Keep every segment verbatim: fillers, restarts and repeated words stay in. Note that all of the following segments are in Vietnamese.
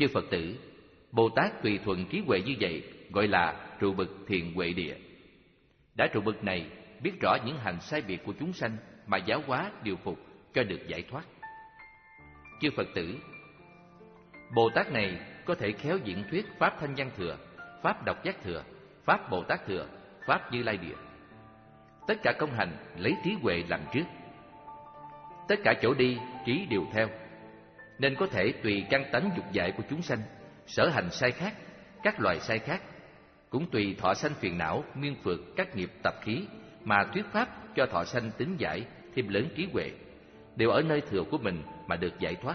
Chư Phật tử, Bồ Tát tùy thuận trí huệ như vậy gọi là trụ bậc thiện huệ địa. Đã trụ bậc này biết rõ những hành sai biệt của chúng sanh mà giáo hóa điều phục cho được giải thoát. Chư Phật tử, Bồ Tát này có thể khéo diễn thuyết Pháp Thanh Văn Thừa, Pháp Độc Giác Thừa, Pháp Bồ Tát Thừa, Pháp Như Lai Địa. Tất cả công hành lấy trí huệ làm trước. Tất cả chỗ đi, trí đều theo. Nên có thể tùy căn tánh dục dại của chúng sanh, sở hành sai khác, các loài sai khác, cũng tùy thọ sanh phiền não, miên phược các nghiệp tập khí mà thuyết pháp cho thọ sanh tính giải thêm lớn trí huệ, đều ở nơi thừa của mình mà được giải thoát.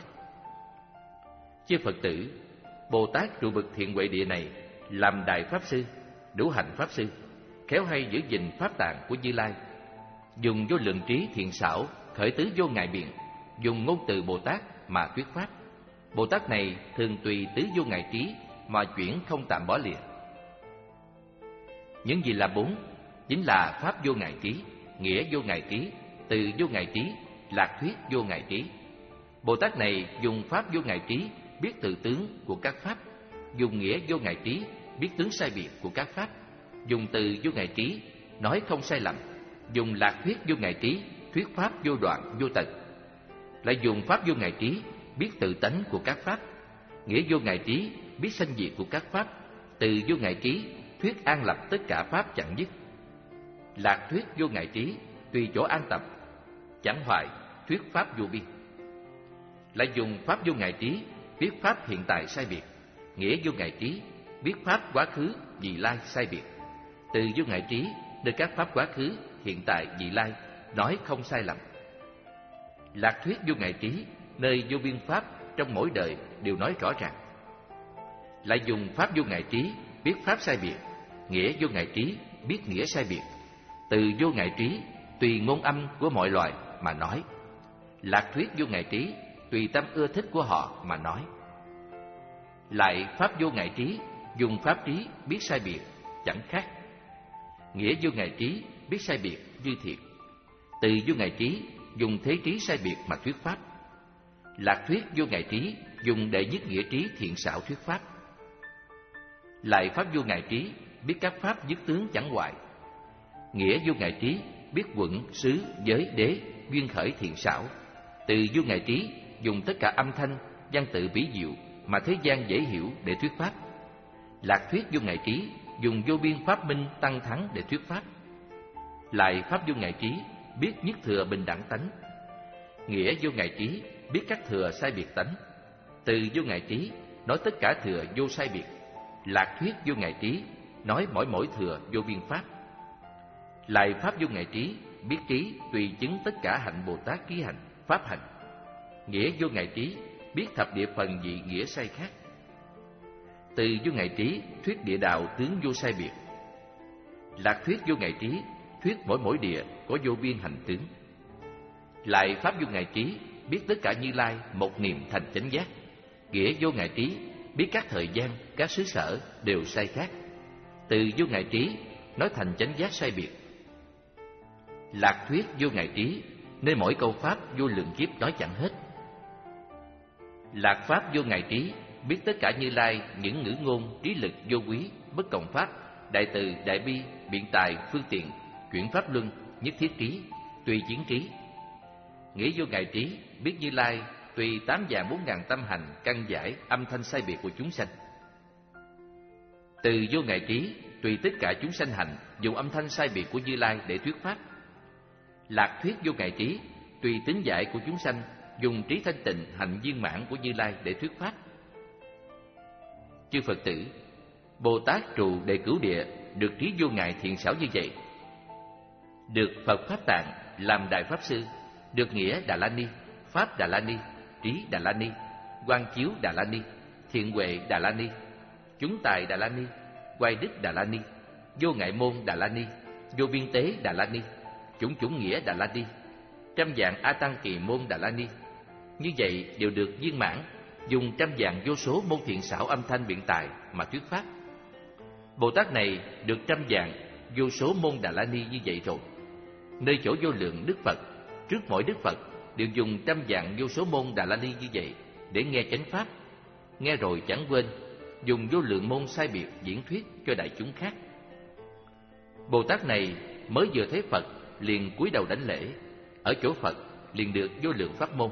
Chư Phật tử, Bồ Tát trụ bậc thiện huệ địa này làm đại pháp sư, đủ hành pháp sư, khéo hay giữ gìn pháp tạng của Như Lai, dùng vô lượng trí thiện xảo khởi tứ vô ngại biện, dùng ngôn từ Bồ Tát mà thuyết pháp. Bồ Tát này thường tùy tứ vô ngại trí mà chuyển không tạm bỏ lìa. Những gì là bốn chính là pháp vô ngại trí, nghĩa vô ngại trí, từ vô ngại trí, lạc thuyết vô ngại trí. Bồ Tát này dùng pháp vô ngại trí biết tự tướng của các pháp, dùng nghĩa vô ngại trí biết tướng sai biệt của các pháp, dùng từ vô ngại trí nói không sai lầm, dùng lạc thuyết vô ngại trí thuyết pháp vô đoạn vô tận. Lại dùng pháp vô ngại trí biết tự tánh của các pháp, nghĩa vô ngại trí biết sanh diệt của các pháp, từ vô ngại trí thuyết an lập tất cả pháp chẳng dứt. Lạc thuyết vô ngại trí tùy chỗ an tập, chẳng hoại thuyết pháp vô biên. Lại dùng pháp vô ngại trí biết pháp hiện tại sai biệt, nghĩa vô ngại trí biết pháp quá khứ vị lai sai biệt, từ vô ngại trí nơi các pháp quá khứ hiện tại vị lai nói không sai lầm. Lạc thuyết vô ngại trí nơi vô biên pháp trong mỗi đời đều nói rõ ràng. Lại dùng pháp vô ngại trí biết pháp sai biệt, nghĩa vô ngại trí biết nghĩa sai biệt, từ vô ngại trí tùy ngôn âm của mọi loài mà nói. Lạc thuyết vô ngại trí tùy tâm ưa thích của họ mà nói. Lại pháp vô ngại trí dùng pháp trí biết sai biệt chẳng khác, nghĩa vô ngại trí biết sai biệt như thiệt, từ vô ngại trí dùng thế trí sai biệt mà thuyết pháp. Lạc thuyết vô ngại trí dùng đệ nhất nghĩa trí thiện xảo thuyết pháp. Lại pháp vô ngại trí biết các pháp dứt tướng chẳng hoại, nghĩa vô ngại trí biết quận xứ giới đế duyên khởi thiện xảo, từ vô ngại trí dùng tất cả âm thanh văn tự bí diệu mà thế gian dễ hiểu để thuyết pháp. Lạc thuyết vô ngại trí dùng vô biên pháp minh tăng thắng để thuyết pháp. Lại pháp vô ngại trí biết nhất thừa bình đẳng tánh, nghĩa vô ngại trí biết các thừa sai biệt tánh, từ vô ngại trí nói tất cả thừa vô sai biệt. Lạc thuyết vô ngại trí nói mỗi mỗi thừa vô biên pháp. Lại pháp vô ngại trí biết trí tùy chứng tất cả hạnh Bồ Tát ký hành pháp hành, nghĩa vô ngại trí biết thập địa phần vị nghĩa sai khác, từ vô ngại trí thuyết địa đạo tướng vô sai biệt. Lạc thuyết vô ngại trí thuyết mỗi mỗi địa có vô biên hành tướng. Lại pháp vô ngại trí biết tất cả Như Lai một niệm thành chánh giác, nghĩa vô ngại trí biết các thời gian các xứ sở đều sai khác, từ vô ngại trí nói thành chánh giác sai biệt. Lạc thuyết vô ngại trí nơi mỗi câu pháp vô lượng kiếp nói chẳng hết. Lạc pháp vô ngại trí biết tất cả Như Lai những ngữ ngôn trí lực vô quý bất cộng pháp, đại từ đại bi biện tài phương tiện chuyển pháp luân nhất thiết trí tùy chiến trí. Nghĩa vô ngại trí biết Như Lai tùy tám vạn bốn ngàn tâm hành căn giải âm thanh sai biệt của chúng sanh. Từ vô ngại trí tùy tất cả chúng sanh hành dùng âm thanh sai biệt của Như Lai để thuyết pháp. Lạc thuyết vô ngại trí tùy tính giải của chúng sanh dùng trí thanh tịnh hành viên mãn của Như Lai để thuyết pháp. Chư Phật tử, Bồ Tát trụ đề cửu địa được trí vô ngại thiện xảo như vậy, được Phật Pháp Tạng làm đại pháp sư, được nghĩa Đà La Ni, pháp Đà La Ni, trí Đà La Ni, quang chiếu Đà La Ni, thiện huệ Đà La Ni, chúng tài Đà La Ni, oai đức Đà La Ni, vô ngại môn Đà La Ni, vô biên tế Đà La Ni, chủng chủng nghĩa Đà La Ni, trăm vạn A Tăng kỳ môn Đà La Ni. Như vậy đều được viên mãn, dùng trăm vạn vô số môn thiện xảo âm thanh biện tài mà thuyết pháp. Bồ Tát này được trăm vạn vô số môn Đà La Ni như vậy rồi, nơi chỗ vô lượng Đức Phật, trước mỗi Đức Phật đều dùng trăm vạn vô số môn Đà La Ni như vậy để nghe chánh pháp. nghe rồi chẳng quên, dùng vô lượng môn sai biệt diễn thuyết cho đại chúng khác. Bồ Tát này mới vừa thấy Phật liền cúi đầu đảnh lễ, ở chỗ Phật liền được vô lượng pháp môn.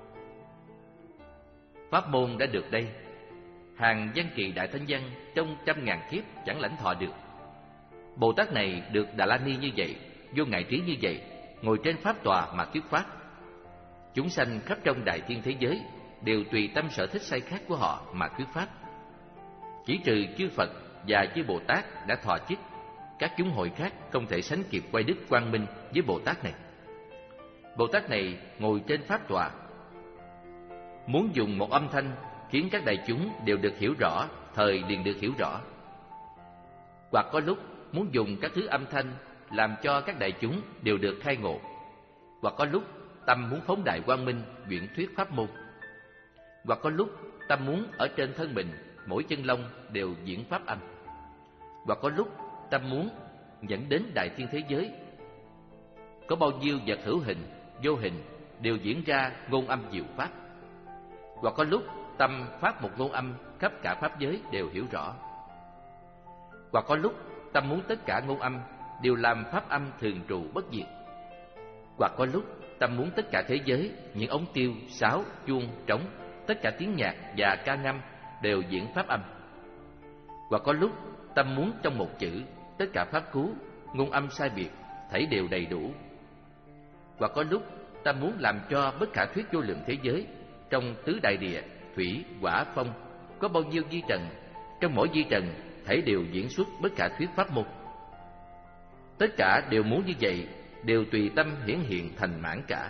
Pháp môn đã được đây, hàng văn kỳ đại thánh văn trong trăm ngàn kiếp chẳng lãnh thọ được. Bồ Tát này được Đà La Ni như vậy, vô ngại trí như vậy, ngồi trên pháp tòa mà thuyết pháp. Chúng sanh khắp trong đại thiên thế giới đều tùy tâm sở thích sai khác của họ mà thuyết pháp. Chỉ trừ chư Phật và chư Bồ Tát đã thọ chức, các chúng hội khác không thể sánh kịp quay đức quang minh với Bồ Tát này. Bồ Tát này ngồi trên pháp tòa, muốn dùng một âm thanh khiến các đại chúng đều được hiểu rõ, thời liền được hiểu rõ. Hoặc có lúc muốn dùng các thứ âm thanh làm cho các đại chúng đều được khai ngộ. Hoặc có lúc tâm muốn phóng đại quang minh, diễn thuyết pháp môn. Hoặc có lúc tâm muốn ở trên thân mình, mỗi chân lông đều diễn pháp âm. Hoặc có lúc tâm muốn dẫn đến đại thiên thế giới, có bao nhiêu vật hữu hình, vô hình đều diễn ra ngôn âm diệu pháp. Hoặc có lúc tâm phát một ngôn âm khắp cả pháp giới đều hiểu rõ. Hoặc có lúc tâm muốn tất cả ngôn âm đều làm pháp âm thường trụ bất diệt. Hoặc có lúc tâm muốn tất cả thế giới, những ống tiêu, sáo, chuông, trống, tất cả tiếng nhạc và ca ngâm đều diễn pháp âm. Hoặc có lúc tâm muốn trong một chữ, tất cả pháp cú, ngôn âm sai biệt, thảy đều đầy đủ. Hoặc có lúc tâm muốn làm cho bất khả thuyết vô lượng thế giới, trong tứ đại địa, thủy, hỏa, phong, có bao nhiêu vi trần, trong mỗi vi trần thảy đều diễn xuất bất khả thuyết pháp môn. Tất cả đều muốn như vậy, đều tùy tâm hiển hiện thành mãn cả.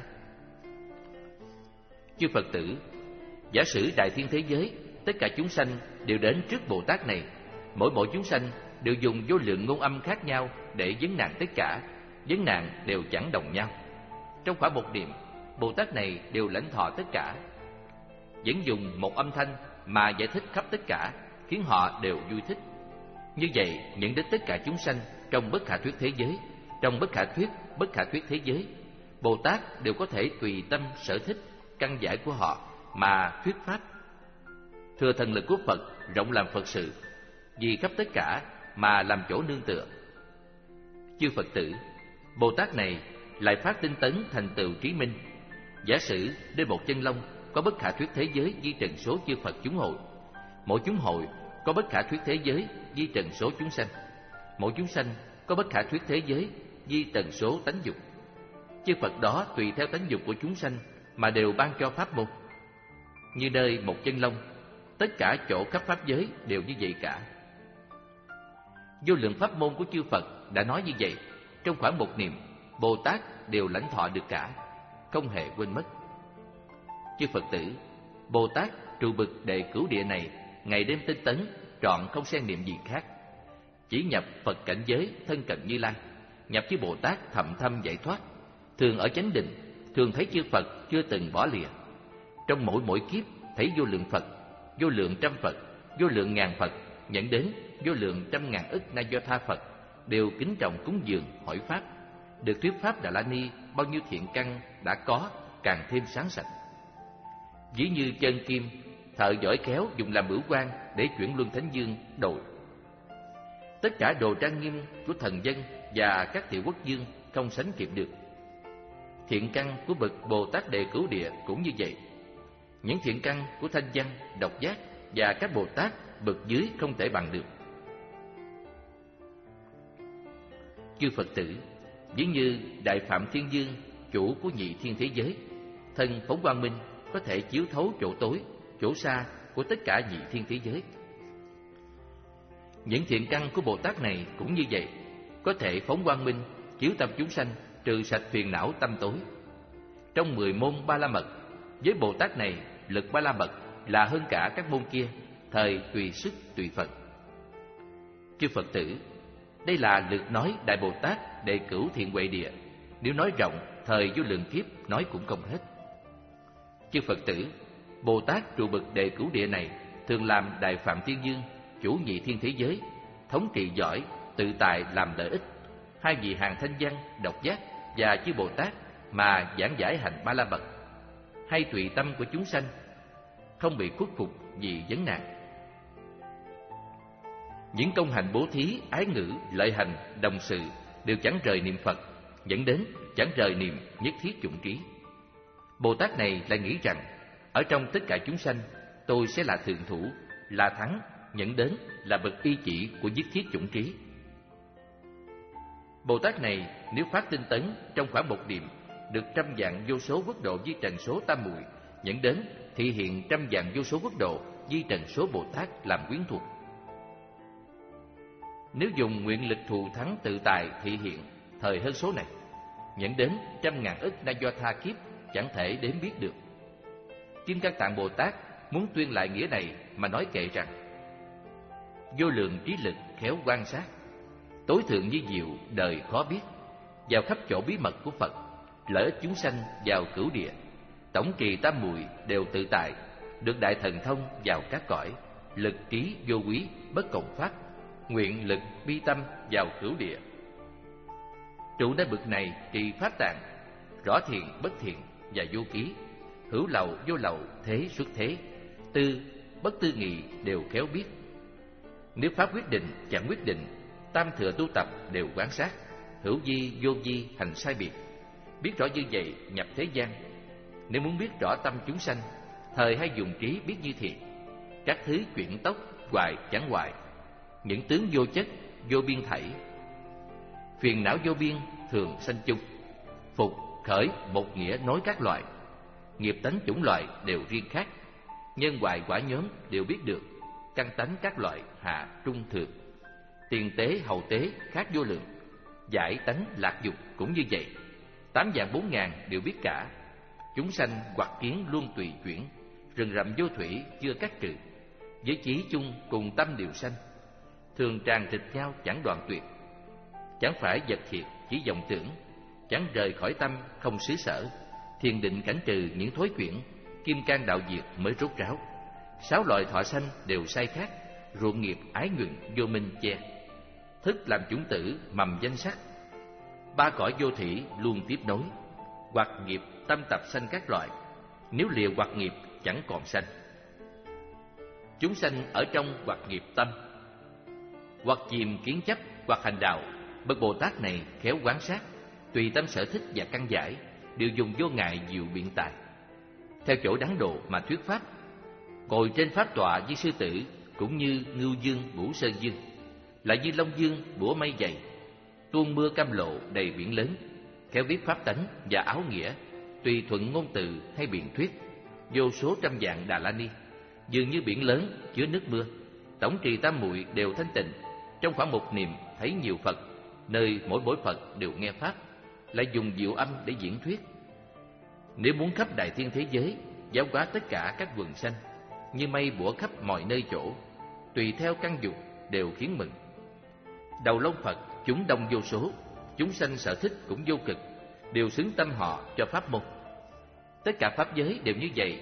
Chư Phật tử, giả sử đại thiên thế giới, tất cả chúng sanh đều đến trước Bồ Tát này, mỗi mỗi chúng sanh đều dùng vô lượng ngôn âm khác nhau để vấn nạn tất cả, vấn nạn đều chẳng đồng nhau. Trong khoảng một niệm, Bồ Tát này đều lãnh thọ tất cả, vẫn dùng một âm thanh mà giải thích khắp tất cả, khiến họ đều vui thích. Như vậy, nhận đến tất cả chúng sanh trong bất khả thuyết thế giới, trong bất khả thuyết, bất khả thuyết thế giới, Bồ Tát đều có thể tùy tâm sở thích, căn giải của họ mà thuyết pháp. Thừa thần lực của Phật rộng làm Phật sự, vì khắp tất cả mà làm chỗ nương tựa. Chư Phật tử, Bồ Tát này lại phát tinh tấn thành tựu trí minh. Giả sử đến một chân lông có bất khả thuyết thế giới di trần số chư Phật chúng hội, mỗi chúng hội có bất khả thuyết thế giới di trần số chúng sanh, mỗi chúng sanh có bất khả thuyết thế giới di tần số tánh dục. Chư Phật đó tùy theo tánh dục của chúng sanh mà đều ban cho pháp môn. Như nơi một chân lông, tất cả chỗ khắp pháp giới đều như vậy cả. Vô lượng pháp môn của chư Phật đã nói như vậy, trong khoảng một niệm, Bồ Tát đều lãnh thọ được cả, không hề quên mất. Chư Phật tử, Bồ Tát trụ bực đệ cửu địa này, ngày đêm tinh tấn, trọn không xen niệm gì khác, chỉ nhập Phật cảnh giới thân cận Như Lai, nhập với Bồ Tát thậm thâm giải thoát, thường ở chánh định, thường thấy chư Phật chưa từng bỏ lìa. Trong mỗi mỗi kiếp thấy vô lượng Phật, vô lượng trăm Phật, vô lượng ngàn Phật, nhận đến vô lượng trăm ngàn ức Na Do Tha Phật, đều kính trọng cúng dường hỏi pháp, được thuyết pháp Đà La Ni, bao nhiêu thiện căn đã có càng thêm sáng sạch. Ví như chân kim, thợ giỏi khéo dùng làm bửu quan để chuyển luân thánh dương đồ. Tất cả đồ trang nghiêm của thần dân và các tiểu quốc dương không sánh kịp được. Thiện căn của bậc Bồ Tát đệ cửu địa cũng như vậy. Những thiện căn của thanh văn, độc giác và các Bồ Tát bậc dưới không thể bằng được. Chư Phật tử, ví như Đại Phạm Thiên Dương, chủ của nhị thiên thế giới, thân phóng quang minh có thể chiếu thấu chỗ tối, chỗ xa của tất cả nhị thiên thế giới. Những thiện căn của Bồ Tát này cũng như vậy, có thể phóng quang minh, chiếu tâm chúng sanh, trừ sạch phiền não tâm tối. Trong mười môn Ba La Mật, với Bồ Tát này, lực Ba La Mật là hơn cả các môn kia, thời tùy sức tùy Phật. Chư Phật tử, đây là lực nói Đại Bồ Tát đệ cửu thiện huệ địa, nếu nói rộng, thời vô lượng kiếp nói cũng không hết. Chư Phật tử, Bồ Tát trụ bậc đệ cửu địa này thường làm Đại Phạm Thiên Dương, chủ nhị thiên thế giới, thống trị giỏi, tự tại làm lợi ích, hai vị hàng thanh văn, độc giác và chư Bồ Tát mà giảng giải hành Ba La Mật, hay tùy tâm của chúng sanh, không bị khuất phục vì vấn nạn. Những công hành bố thí, ái ngữ, lợi hành, đồng sự đều chẳng rời niệm Phật, dẫn đến chẳng rời niệm nhất thiết chủng trí. Bồ Tát này lại nghĩ rằng ở trong tất cả chúng sanh, tôi sẽ là thượng thủ, là thắng, dẫn đến là bậc y chỉ của nhất thiết chủng trí. Bồ Tát này nếu phát tinh tấn trong khoảng một niệm được trăm vạn vô số quốc độ di trần số tam muội, dẫn đến thị hiện trăm vạn vô số quốc độ di trần số Bồ Tát làm quyến thuộc. Nếu dùng nguyện lực thù thắng tự tài thị hiện thời hơn số này, dẫn đến trăm ngàn ức na do tha kiếp chẳng thể đếm biết được. Kim Cang Tạng Bồ Tát muốn tuyên lại nghĩa này mà nói kệ rằng: vô lượng trí lực khéo quan sát, tối thượng như diệu đời khó biết, vào khắp chỗ bí mật của Phật, lỡ chúng sanh vào cửu địa, tổng trì tam muội đều tự tại, được đại thần thông vào các cõi, lực trí vô quý bất cộng pháp, nguyện lực bi tâm vào cửu địa. Trụ nơi bực này trì pháp tạng, rõ thiện bất thiện và vô ký, hữu lậu vô lậu thế xuất thế, tư bất tư nghị đều khéo biết. Nếu pháp quyết định chẳng quyết định, tam thừa tu tập đều quán sát, hữu vi vô vi hành sai biệt. Biết rõ như vậy nhập thế gian. Nếu muốn biết rõ tâm chúng sanh, thời hay dùng trí biết như thiện. Các thứ chuyển tốc hoài chẳng hoài, những tướng vô chất vô biên thảy. Phiền não vô biên thường sanh chung, phục khởi một nghĩa nối các loại. Nghiệp tánh chủng loại đều riêng khác, nhân hoại quả nhóm đều biết được. Căn tánh các loại hạ trung thượng, tiền tế hậu tế khác vô lượng. Giải tánh lạc dục cũng như vậy, tám vạn bốn ngàn đều biết cả. Chúng sanh hoặc kiến luôn tùy chuyển, rừng rậm vô thủy chưa cắt trừ. Với chí chung cùng tâm đều sanh, thường tràn trịch nhau chẳng đoạn tuyệt. Chẳng phải vật thiệt chỉ vọng tưởng, chẳng rời khỏi tâm không xứ sở. Thiền định cảnh trừ những thối chuyển, kim cang đạo diệt mới rốt ráo. Sáu loại thọ sanh đều sai khác, ruộng nghiệp ái nguyện vô minh che. Thức làm chủng tử mầm danh sắc, ba cõi vô thủy luôn tiếp nối. Hoặc nghiệp tâm tập sanh các loại, nếu lìa hoặc nghiệp chẳng còn sanh. Chúng sanh ở trong hoặc nghiệp tâm, hoặc chìm kiến chấp hoặc hành đạo. Bậc Bồ Tát này khéo quán sát, tùy tâm sở thích và căn giải, đều dùng vô ngại diệu biện tài, theo chỗ đắng độ mà thuyết pháp. Ngồi trên pháp tọa với sư tử, cũng như ngưu dương bủa sơn dương, lại như long dương bủa mây dày. Tuôn mưa cam lộ đầy biển lớn, khéo viết pháp tánh và áo nghĩa, tùy thuận ngôn từ hay biện thuyết. Vô số trăm vạn Đà La Ni, dường như biển lớn chứa nước mưa. Tổng trì tam muội đều thanh tịnh, trong khoảng một niệm thấy nhiều Phật, nơi mỗi mỗi Phật đều nghe pháp, lại dùng diệu âm để diễn thuyết. Nếu muốn khắp đại thiên thế giới, giáo hóa tất cả các quần sanh, như mây bủa khắp mọi nơi chỗ, tùy theo căn dục đều khiến mừng. Đầu lông Phật chúng đông vô số, chúng sanh sở thích cũng vô cực, đều xứng tâm họ cho pháp môn. Tất cả pháp giới đều như vậy.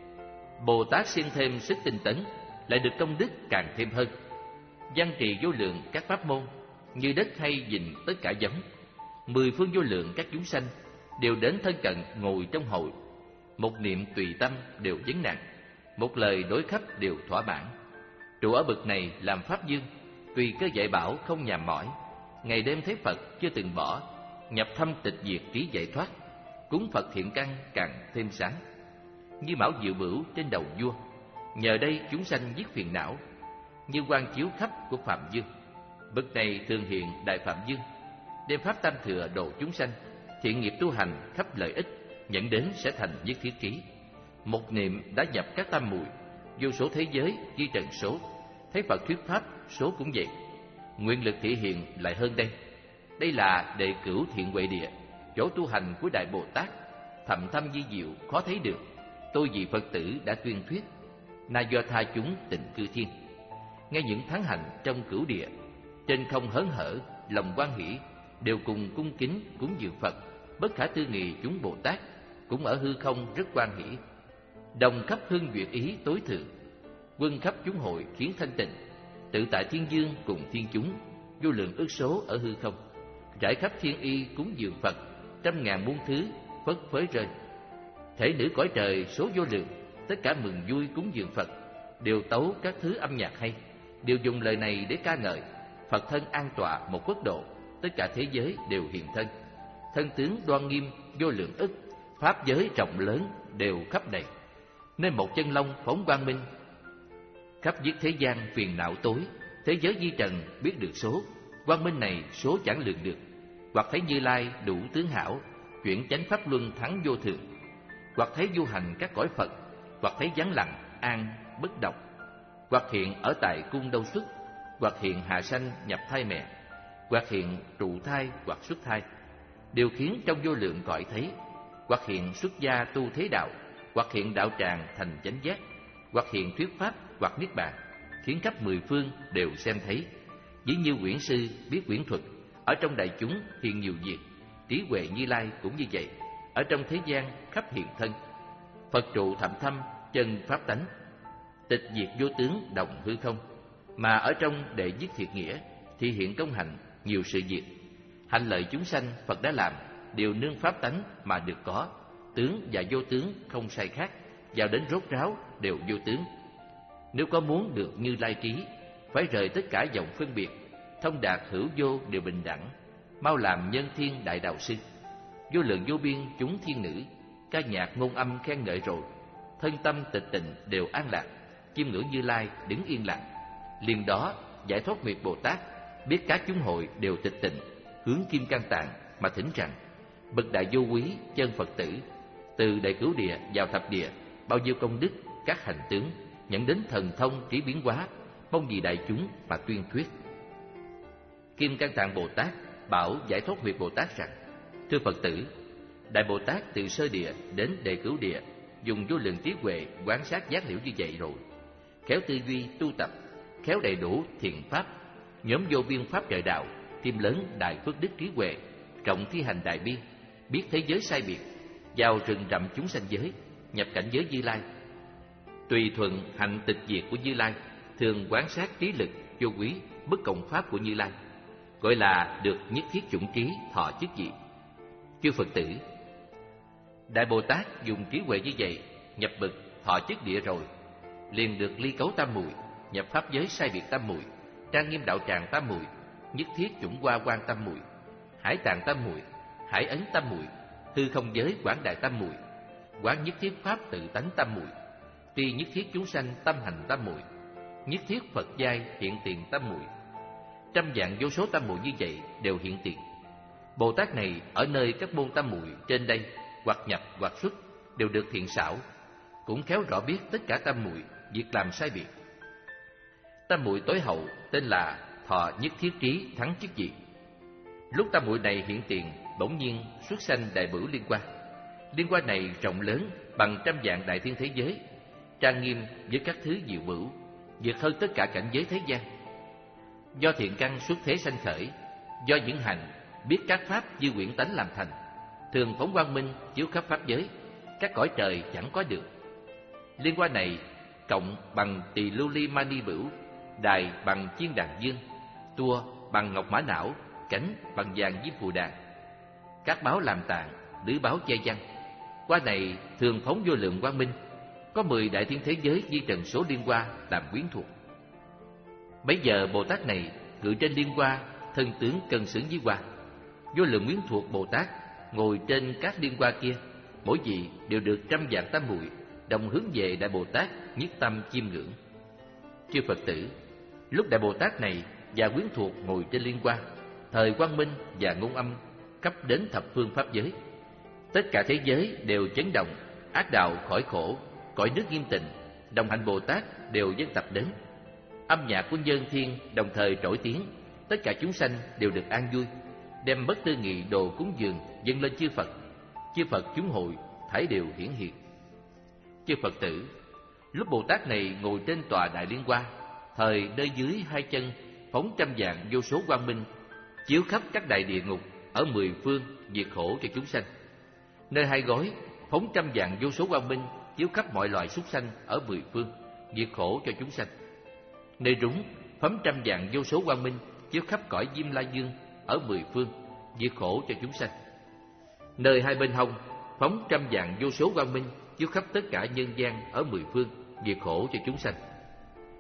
Bồ Tát siêng thêm sức tinh tấn, lại được công đức càng thêm hơn. Văn trì vô lượng các pháp môn, như đất hay dình tất cả giống. Mười phương vô lượng các chúng sanh đều đến thân cận ngồi trong hội. Một niệm tùy tâm đều vấn nạn, một lời đối khắp đều thỏa mãn. Trụ ở bậc này làm pháp dương, tùy cơ dạy bảo không nhàm mỏi. Ngày đêm thấy Phật chưa từng bỏ, nhập thâm tịch diệt trí giải thoát. Cúng Phật thiện căn càng thêm sáng, như mão diệu bửu trên đầu vua. Nhờ đây chúng sanh giết phiền não, như quang chiếu khắp của Phạm Dương. Bậc này thường hiện Đại Phạm Dương, đem pháp tam thừa độ chúng sanh. Thiện nghiệp tu hành khắp lợi ích, dẫn đến sẽ thành nhất thiết trí. Một niệm đã nhập các tam muội, vô số thế giới di trần số. Thấy Phật thuyết pháp số cũng vậy. Nguyện lực thể hiện lại hơn đây. Đây là đệ cửu thiện huệ địa, chỗ tu hành của Đại Bồ Tát, thầm thâm di diệu khó thấy được. Tôi vì Phật tử đã tuyên thuyết, na do tha chúng tịnh cư thiên. Nghe những thắng hạnh trong cửu địa, trên không hớn hở, lòng hoan hỷ, đều cùng cung kính cúng dường Phật. Bất khả tư nghị chúng Bồ Tát cũng ở hư không rất hoan hỷ. Đồng khắp hưng duyệt ý tối thượng, quân khắp chúng hội khiến thanh tịnh. Tự tại thiên dương cùng thiên chúng, vô lượng ức số ở hư không. Rải khắp thiên y cúng dường Phật, trăm ngàn muôn thứ phất phới rơi. Thể nữ cõi trời số vô lượng, tất cả mừng vui cúng dường Phật. đều tấu các thứ âm nhạc hay, đều dùng lời này để ca ngợi Phật thân an tọa một quốc độ, tất cả thế giới đều hiện thân. Thân tướng đoan nghiêm vô lượng ức, pháp giới rộng lớn đều khắp đầy. Nên một chân long phóng quang minh, khắp giết thế gian phiền não tối. Thế giới di trần biết được số, quang minh này số chẳng lường được. Hoặc thấy Như Lai đủ tướng hảo, chuyển chánh pháp luân thắng vô thường. Hoặc thấy du hành các cõi Phật, hoặc thấy vắng lặng an bất động. Hoặc hiện ở tại cung đâu xuất, hoặc hiện hạ sanh nhập thai mẹ, hoặc hiện trụ thai hoặc xuất thai, điều khiến trong vô lượng cõi thấy. Hoặc hiện xuất gia tu thế đạo, hoặc hiện đạo tràng thành chánh giác, hoặc hiện thuyết pháp hoặc niết bàn, khiến khắp mười phương đều xem thấy. Ví như quyển sư biết quyển thuật, ở trong đại chúng hiện nhiều việc. Trí huệ Như Lai cũng như vậy, ở trong thế gian khắp hiện thân. Phật trụ thậm thâm chân pháp tánh, tịch diệt vô tướng đồng hư không. Mà ở trong đệ nhất thiệt nghĩa thì hiện công hành nhiều sự việc. Hành lợi chúng sanh Phật đã làm, đều nương pháp tánh mà được có. Tướng và vô tướng không sai khác, vào đến rốt ráo đều vô tướng. Nếu có muốn được Như Lai trí, phải rời tất cả vọng phân biệt, thông đạt hữu vô đều bình đẳng, mau làm nhân thiên đại đạo sư. Vô lượng vô biên chúng thiên nữ, ca nhạc ngôn âm khen ngợi rồi, thân tâm tịch tịnh đều an lạc, chiêm ngưỡng Như Lai đứng yên lặng. Liền đó Giải Thoát Nguyệt Bồ Tát biết các chúng hội đều tịch tịnh, hướng Kim Cang Tạng mà thỉnh rằng: bậc đại vô quý chân Phật tử, từ đại cửu địa vào thập địa, bao nhiêu công đức các hành tướng, nhận đến thần thông trí biến hóa, mong gì đại chúng mà tuyên thuyết. Kim Cang Tạng Bồ Tát bảo Giải Thoát Nguyệt Bồ Tát rằng: thưa Phật tử, Đại Bồ Tát từ sơ địa đến đệ cửu địa dùng vô lượng trí huệ quan sát giác liễu như vậy rồi, khéo tư duy tu tập, khéo đầy đủ thiện pháp, nhóm vô biên pháp trời đạo, thêm lớn đại phước đức trí huệ, trọng thi hành đại bi, biết thế giới sai biệt, vào rừng rậm chúng sanh giới, nhập cảnh giới Như Lai, tùy thuận hạnh tịch diệt của Như Lai, thường quán sát trí lực vô quý bất cộng pháp của Như Lai, gọi là được nhất thiết chủng trí thọ chức vị. Chư Phật tử, Đại Bồ Tát dùng trí huệ như vậy nhập bậc thọ chức địa rồi, liền được ly cấu tam muội, nhập pháp giới sai biệt tam muội, trang nghiêm đạo tràng tam muội, nhất thiết chủng hoa quan tam muội, hải tạng tam muội, hải ấn tam muội, hư không giới quảng đại tam muội, quán nhất thiết pháp tự tánh tam muội, tuy nhất thiết chúng sanh tâm hành tam muội, nhất thiết Phật giai hiện tiền tam muội. Trăm vạn vô số tam muội như vậy đều hiện tiền. Bồ Tát này ở nơi các môn tam muội trên đây, hoặc nhập hoặc xuất, đều được thiện xảo, cũng khéo rõ biết tất cả tam muội việc làm sai biệt. Tam muội tối hậu tên là thọ nhất thiết trí thắng chức vị. Lúc tam muội này hiện tiền, bỗng nhiên xuất sanh đại bửu liên hoa. Liên hoa này rộng lớn bằng trăm vạn đại thiên thế giới, trang nghiêm với các thứ diệu bửu, vượt hơn tất cả cảnh giới thế gian. Do thiện căn xuất thế sanh khởi, do những hành biết các pháp như quyển tánh làm thành, thường phóng quang minh chiếu khắp pháp giới, các cõi trời chẳng có được. Liên hoa này cộng bằng tỳ lưu ly mani bửu, đài bằng chiên đàn dương, tua bằng ngọc mã não, cánh bằng vàng diêm phù đàn, các báo làm tạng, lưới báo che văn. Hoa này thường phóng vô lượng quang minh, có mười đại thiên thế giới di trần số liên hoa làm quyến thuộc. Bấy giờ Bồ Tát này ngự trên liên hoa, thân tướng cân xứng với hoa. Vô lượng quyến thuộc Bồ Tát ngồi trên các liên hoa kia, mỗi vị đều được trăm vạn tam muội đồng hướng về Đại Bồ Tát, nhất tâm chiêm ngưỡng. Chư Phật tử, lúc Đại Bồ Tát này và quyến thuộc ngồi trên liên hoa, thời quang minh và ngôn âm khắp đến thập phương pháp giới, tất cả thế giới đều chấn động, ác đạo khỏi khổ, cõi nước nghiêm tịnh, đồng hành Bồ Tát đều dân tập đến. Âm nhạc của nhân thiên đồng thời trỗi tiếng, tất cả chúng sanh đều được an vui, đem bất tư nghị đồ cúng dường dâng lên chư Phật. Chư Phật chúng hội thảy đều hiển hiện. Chư Phật tử, lúc Bồ Tát này ngồi trên tòa đại liên hoa, thời nơi dưới hai chân phóng trăm vạn vô số quang minh, chiếu khắp các đại địa ngục ở mười phương, diệt khổ cho chúng sanh. Nơi hai gối phóng trăm vạn vô số quang minh, chiếu khắp mọi loài súc sanh ở mười phương, diệt khổ cho chúng sanh. Nơi rúng phóng trăm vạn vô số quang minh, chiếu khắp cõi Diêm La Dương ở mười phương, diệt khổ cho chúng sanh. Nơi hai bên hông phóng trăm vạn vô số quang minh, chiếu khắp tất cả nhân gian ở mười phương, diệt khổ cho chúng sanh.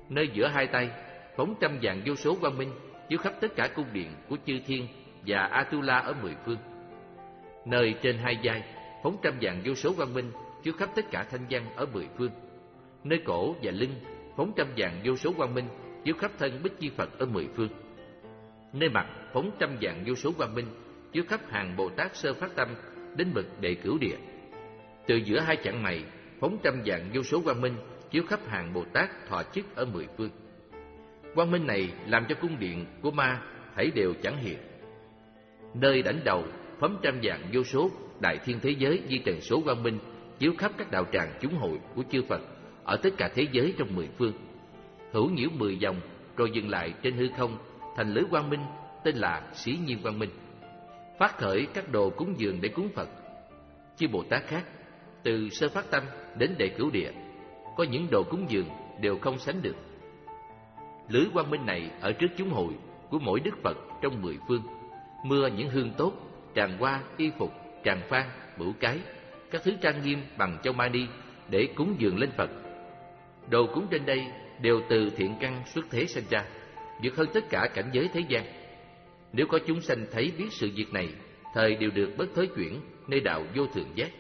Nơi giữa hai tay phóng trăm vạn vô số quang minh chiếu khắp tất cả cung điện của chư thiên và Atula ở mười phương. Nơi trên hai vai phóng trăm vạn vô số quang minh chiếu khắp tất cả thanh văn ở mười phương. Nơi cổ và lưng phóng trăm vạn vô số quang minh chiếu khắp thân Bích Chi Phật ở mười phương. Nơi mặt phóng trăm vạn vô số quang minh chiếu khắp hàng Bồ Tát sơ phát tâm đến bậc đệ cửu địa. Từ giữa hai chặng mày phóng trăm vạn vô số quang minh chiếu khắp hàng Bồ Tát thọ chức ở mười phương. Quang minh này làm cho cung điện của ma thảy đều chẳng hiện. Nơi đảnh đầu phóng trăm vạn vô số đại thiên thế giới di trần số quang minh chiếu khắp các đạo tràng chúng hội của chư Phật ở tất cả thế giới trong mười phương. Hữu nhiễu mười vòng rồi dừng lại trên hư không thành lưới quang minh tên là Xí Nhiên Quang Minh. Phát khởi các đồ cúng dường để cúng Phật. Chư Bồ Tát khác từ sơ phát tâm đến đệ cửu địa có những đồ cúng dường đều không sánh được. Lưới quang minh này ở trước chúng hội của mỗi đức Phật trong mười phương, mưa những hương tốt, tràng hoa, y phục, tràng phan, bửu cái, các thứ trang nghiêm bằng châu mani để cúng dường lên Phật. Đồ cúng trên đây đều từ thiện căn xuất thế sinh ra, vượt hơn tất cả cảnh giới thế gian. Nếu có chúng sanh thấy biết sự việc này, thời đều được bất thối chuyển nơi đạo vô thượng giác.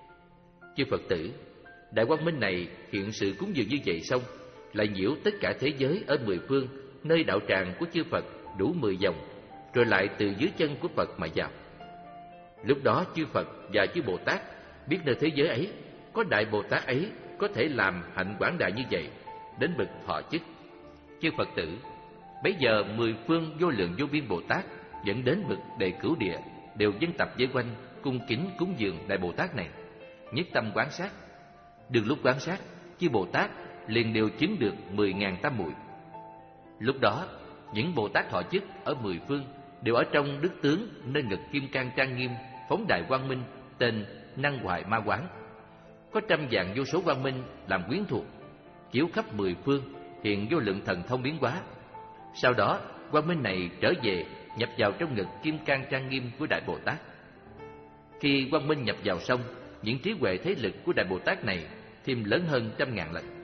Chư Phật tử, đại quang minh này hiện sự cúng dường như vậy xong, lại nhiễu tất cả thế giới ở mười phương, nơi đạo tràng của chư Phật đủ mười vòng, rồi lại từ dưới chân của Phật mà vào. Lúc đó chư Phật và chư Bồ Tát biết nơi thế giới ấy có đại Bồ Tát ấy có thể làm hạnh quảng đại như vậy, đến bậc thọ chức. Chư Phật tử, bấy giờ mười phương vô lượng vô biên Bồ Tát dẫn đến bậc đệ cửu địa đều dân tập vây quanh cung kính cúng dường đại Bồ Tát này, nhất tâm quán sát. Đường lúc quán sát, chư Bồ Tát liền đều chứng được mười ngàn tam muội. Lúc đó những Bồ Tát thọ chức ở mười phương đều ở trong đức tướng nơi ngực kim cang trang nghiêm phóng đại quang minh tên Năng Hoài Ma Quán. Có trăm vạn vô số quang minh làm quyến thuộc chiếu khắp mười phương, hiện vô lượng thần thông biến hóa. Sau đó quang minh này trở về nhập vào trong ngực kim cang trang nghiêm của đại Bồ Tát. Khi quang minh nhập vào xong, những trí huệ thế lực của đại Bồ Tát này thêm lớn hơn trăm ngàn lần.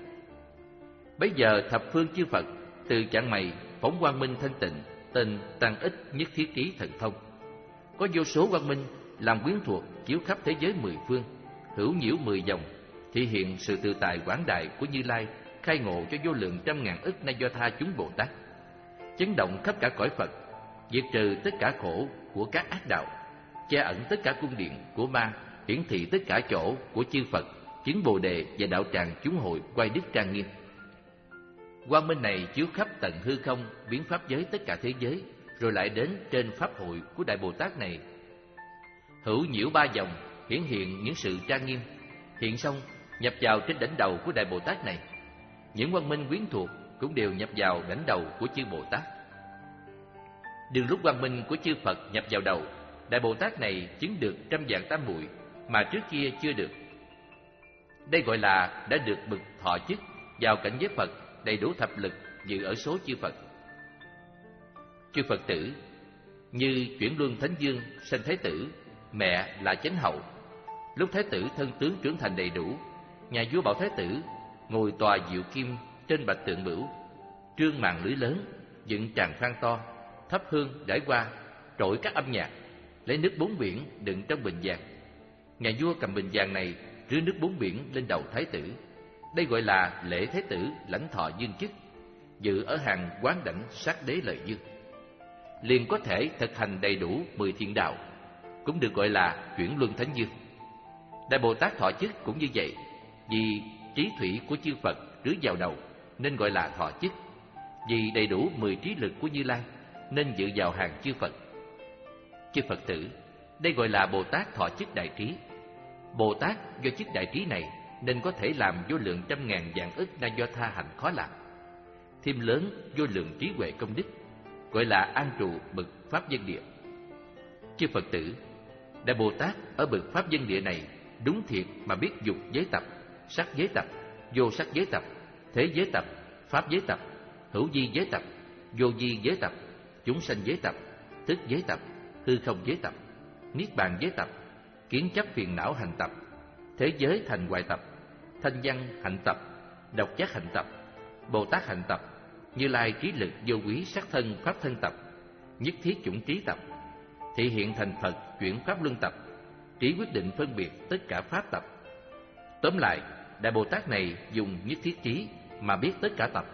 Bấy giờ thập phương chư Phật từ chạng mày phóng quang minh thanh tịnh tên Tăng Ích Nhất Thiết Trí Thần Thông. Có vô số quang minh làm quyến thuộc chiếu khắp thế giới mười phương, hữu nhiễu mười vòng, thị hiện sự tự tại quảng đại của Như Lai, khai ngộ cho vô lượng trăm ngàn ức na do tha chúng Bồ Tát, chấn động khắp cả cõi Phật, diệt trừ tất cả khổ của các ác đạo, che ẩn tất cả cung điện của ma, hiển thị tất cả chỗ của chư Phật, chứng Bồ đề và đạo tràng chúng hội quay đức trang nghiêm. Quang minh này chiếu khắp tận hư không, biến pháp giới tất cả thế giới, rồi lại đến trên pháp hội của đại Bồ Tát này. Hữu nhiễu ba vòng, hiển hiện những sự trang nghiêm, hiện xong nhập vào trên đỉnh đầu của đại Bồ Tát này. Những quang minh quyến thuộc cũng đều nhập vào đỉnh đầu của chư Bồ Tát. Đường lúc quang minh của chư Phật nhập vào đầu, đại Bồ Tát này chứng được trăm vạn tam muội mà trước kia chưa được. Đây gọi là đã được bậc thọ chức vào cảnh giới Phật, đầy đủ thập lực dự ở số chư Phật. Chư Phật tử, như chuyển luân Thánh Dương sanh Thái tử, mẹ là Chánh Hậu. Lúc Thái tử thân tướng trưởng thành đầy đủ, nhà vua bảo Thái tử ngồi tòa diệu kim trên bạch tượng bửu, trương màn lưới lớn, dựng tràng phan to, thắp hương rải hoa, trội các âm nhạc, lấy nước bốn biển đựng trong bình vàng. Nhà vua cầm bình vàng này rưới nước bốn biển lên đầu Thái tử. Đây gọi là lễ Thái tử lãnh thọ dương chức, dự ở hàng quán đảnh sát đế lợi dương, liền có thể thực hành đầy đủ mười thiện đạo, cũng được gọi là chuyển luân Thánh Dương. Đại Bồ Tát thọ chức cũng như vậy, vì trí thủy của chư Phật rưới vào đầu nên gọi là thọ chức, vì đầy đủ mười trí lực của Như Lai nên dự vào hàng chư Phật. Chư Phật tử, đây gọi là Bồ Tát thọ chức đại trí. Bồ Tát do chức đại trí này nên có thể làm vô lượng trăm ngàn vạn ức na do tha hạnh khó làm, thêm lớn vô lượng trí huệ công đức, gọi là an trụ bậc pháp dân địa. Chư Phật tử, đại Bồ Tát ở bậc pháp dân địa này đúng thiệt mà biết dục giới tập, sắc giới tập, vô sắc giới tập, thế giới tập, pháp giới tập, hữu vi giới tập, vô vi giới tập, chúng sanh giới tập, thức giới tập, hư không giới tập, niết bàn giới tập, kiến chấp phiền não hành tập, thế giới thành hoại tập, thanh văn hạnh tập, độc giác hạnh tập, Bồ Tát Hạnh Tập, Như Lai Trí Lực Vô Quý Sắc Thân Pháp Thân Tập, Nhất Thiết Chủng Trí Tập, Thị Hiện Thành Phật Chuyển Pháp Luân Tập, Trí Quyết Định Phân Biệt Tất Cả Pháp Tập. Tóm lại, Đại Bồ Tát này dùng nhất thiết trí mà biết tất cả tập.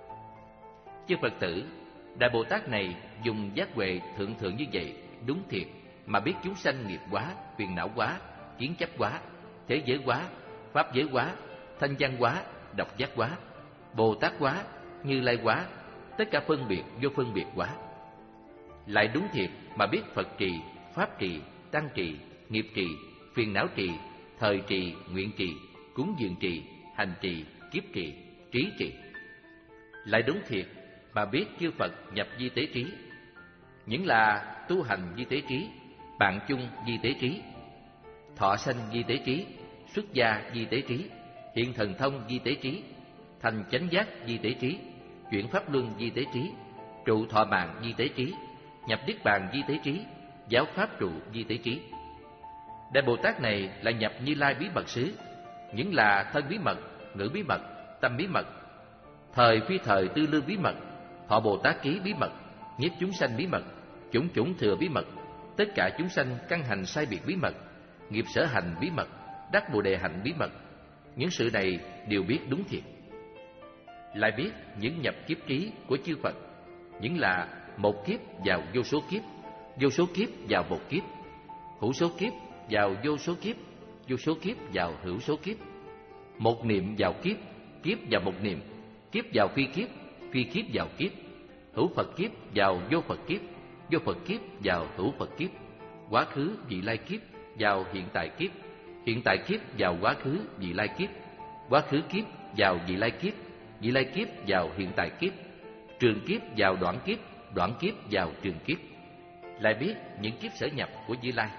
Chư Phật tử, Đại Bồ Tát này dùng giác huệ thượng thượng như vậy đúng thiệt mà biết chúng sanh nghiệp quá, phiền não quá, kiến chấp quá, thế giới quá, pháp giới quá, thanh văn quá, độc giác quá, Bồ Tát quá, Như Lai quá, tất cả phân biệt vô phân biệt quá. Lại đúng thiệt mà biết Phật trì, Pháp trì, Tăng trì, nghiệp trì, phiền não trì, thời trì, nguyện trì, cúng dường trì, hành trì, kiếp trì, trí trì. Lại đúng thiệt mà biết chư Phật nhập di tế trí, những là tu hành di tế trí, bạn chung di tế trí, thọ sanh di tế trí, xuất gia di tế trí, hiện thần thông di tế trí, thành chánh giác di tế trí, chuyển pháp luân di tế trí, trụ thọ mạng di tế trí, nhập niết bàn di tế trí, giáo pháp trụ di tế trí. Đại Bồ Tát này là nhập Như Lai bí mật xứ, những là thân bí mật, ngữ bí mật, tâm bí mật, thời phi thời tư lương bí mật, thọ Bồ Tát ký bí mật, nhiếp chúng sanh bí mật, chủng chủng thừa bí mật, tất cả chúng sanh căn hành sai biệt bí mật, nghiệp sở hành bí mật, đắc Bồ Đề hạnh bí mật. Những sự này đều biết đúng thiệt. Lại biết những nhập kiếp trí của chư Phật, những là một kiếp vào vô số kiếp, vô số kiếp vào một kiếp, hữu số kiếp vào vô số kiếp, vô số kiếp vào hữu số kiếp, một niệm vào kiếp, kiếp vào một niệm, kiếp vào phi kiếp, phi kiếp vào kiếp, hữu Phật kiếp vào vô Phật kiếp, vô Phật kiếp vào hữu Phật kiếp, quá khứ vị lai kiếp vào hiện tại kiếp, hiện tại kiếp vào quá khứ vị lai kiếp, quá khứ kiếp vào vị lai kiếp, vị lai kiếp vào hiện tại kiếp, trường kiếp vào đoạn kiếp, đoạn kiếp vào trường kiếp. Lại biết những kiếp sở nhập của Như Lai,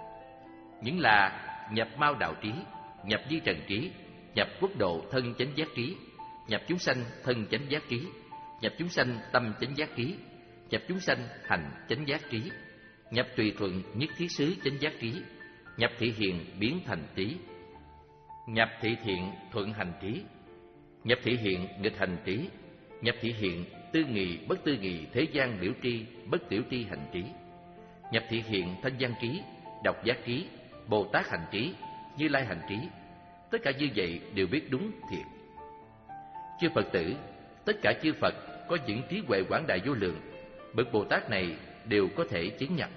những là nhập mao đạo trí, nhập di trần trí, nhập quốc độ thân chánh giác trí, nhập chúng sanh thân chánh giác trí, nhập chúng sanh tâm chánh giác trí, nhập chúng sanh hành chánh giác trí, nhập tùy thuận nhất thiết xứ chánh giác trí, nhập thị hiện biến thành trí, nhập thị thiện thuận hành trí, nhập thị hiện nghịch hành trí, nhập thị hiện tư nghị bất tư nghị thế gian biểu tri bất tiểu tri hành trí, nhập thị hiện thanh văn trí, độc giác trí, Bồ Tát hành trí, Như Lai hành trí. Tất cả như vậy đều biết đúng thiệt. Chư Phật tử, tất cả chư Phật có những trí huệ quảng đại vô lượng, bậc Bồ Tát này đều có thể chứng nhập.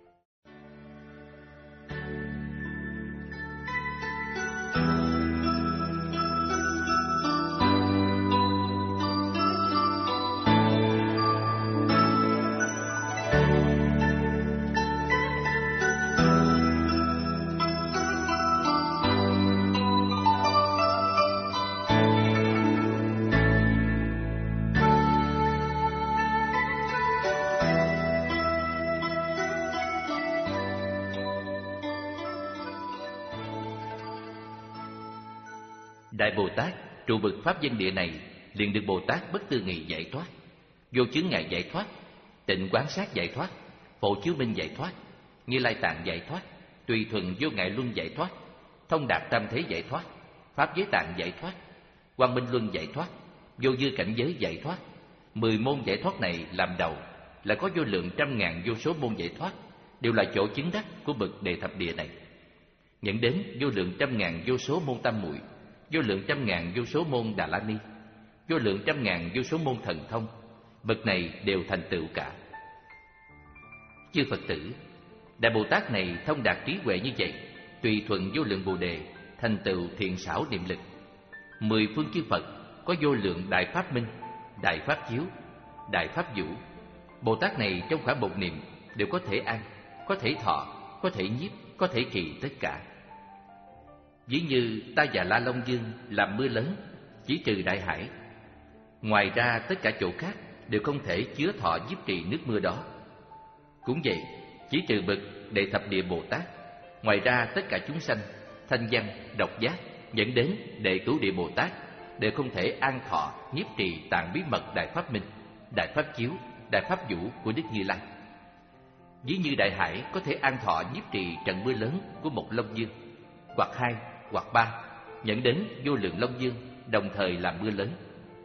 Đại Bồ Tát trụ bậc pháp dân địa này liền được Bồ Tát bất tư nghị giải thoát, vô chướng ngại giải thoát, tịnh quán sát giải thoát, phổ chiếu minh giải thoát, Như Lai tạng giải thoát, tùy thuận vô ngại luân giải thoát, thông đạt tam thế giải thoát, pháp giới tạng giải thoát, quang minh luân giải thoát, vô dư cảnh giới giải thoát. Mười môn giải thoát này làm đầu, là có vô lượng trăm ngàn vô số môn giải thoát, đều là chỗ chứng đắc của bậc Đề Thập Địa này. Nhận đến vô lượng trăm ngàn vô số môn tam muội, vô lượng trăm ngàn vô số môn Đà La Ni, vô lượng trăm ngàn vô số môn thần thông, bậc này đều thành tựu cả. Chư Phật tử, Đại Bồ Tát này thông đạt trí huệ như vậy, tùy thuận vô lượng Bồ Đề, thành tựu thiện xảo niệm lực. Mười phương chư Phật có vô lượng đại pháp minh, đại pháp chiếu, đại pháp vũ. Bồ Tát này trong khoảng một niệm đều có thể an, có thể thọ, có thể nhiếp, có thể trì tất cả. Ví như Ta Già La Long Dương làm mưa lớn, chỉ trừ đại hải. Ngoài ra tất cả chỗ khác đều không thể chứa thọ nhiếp trì nước mưa đó. Cũng vậy, chỉ trừ bậc Đệ Thập Địa Bồ Tát, ngoài ra tất cả chúng sanh thanh văn, độc giác dẫn đến Đệ Cửu Địa Bồ Tát đều không thể an thọ nhiếp trì tạng bí mật đại pháp minh, đại pháp chiếu, đại pháp vũ của Đức Như Lai. Ví như đại hải có thể an thọ nhiếp trì trận mưa lớn của một Long Dương, hoặc hai, hoặc ba, dẫn đến vô lượng Long Dương đồng thời làm mưa lớn.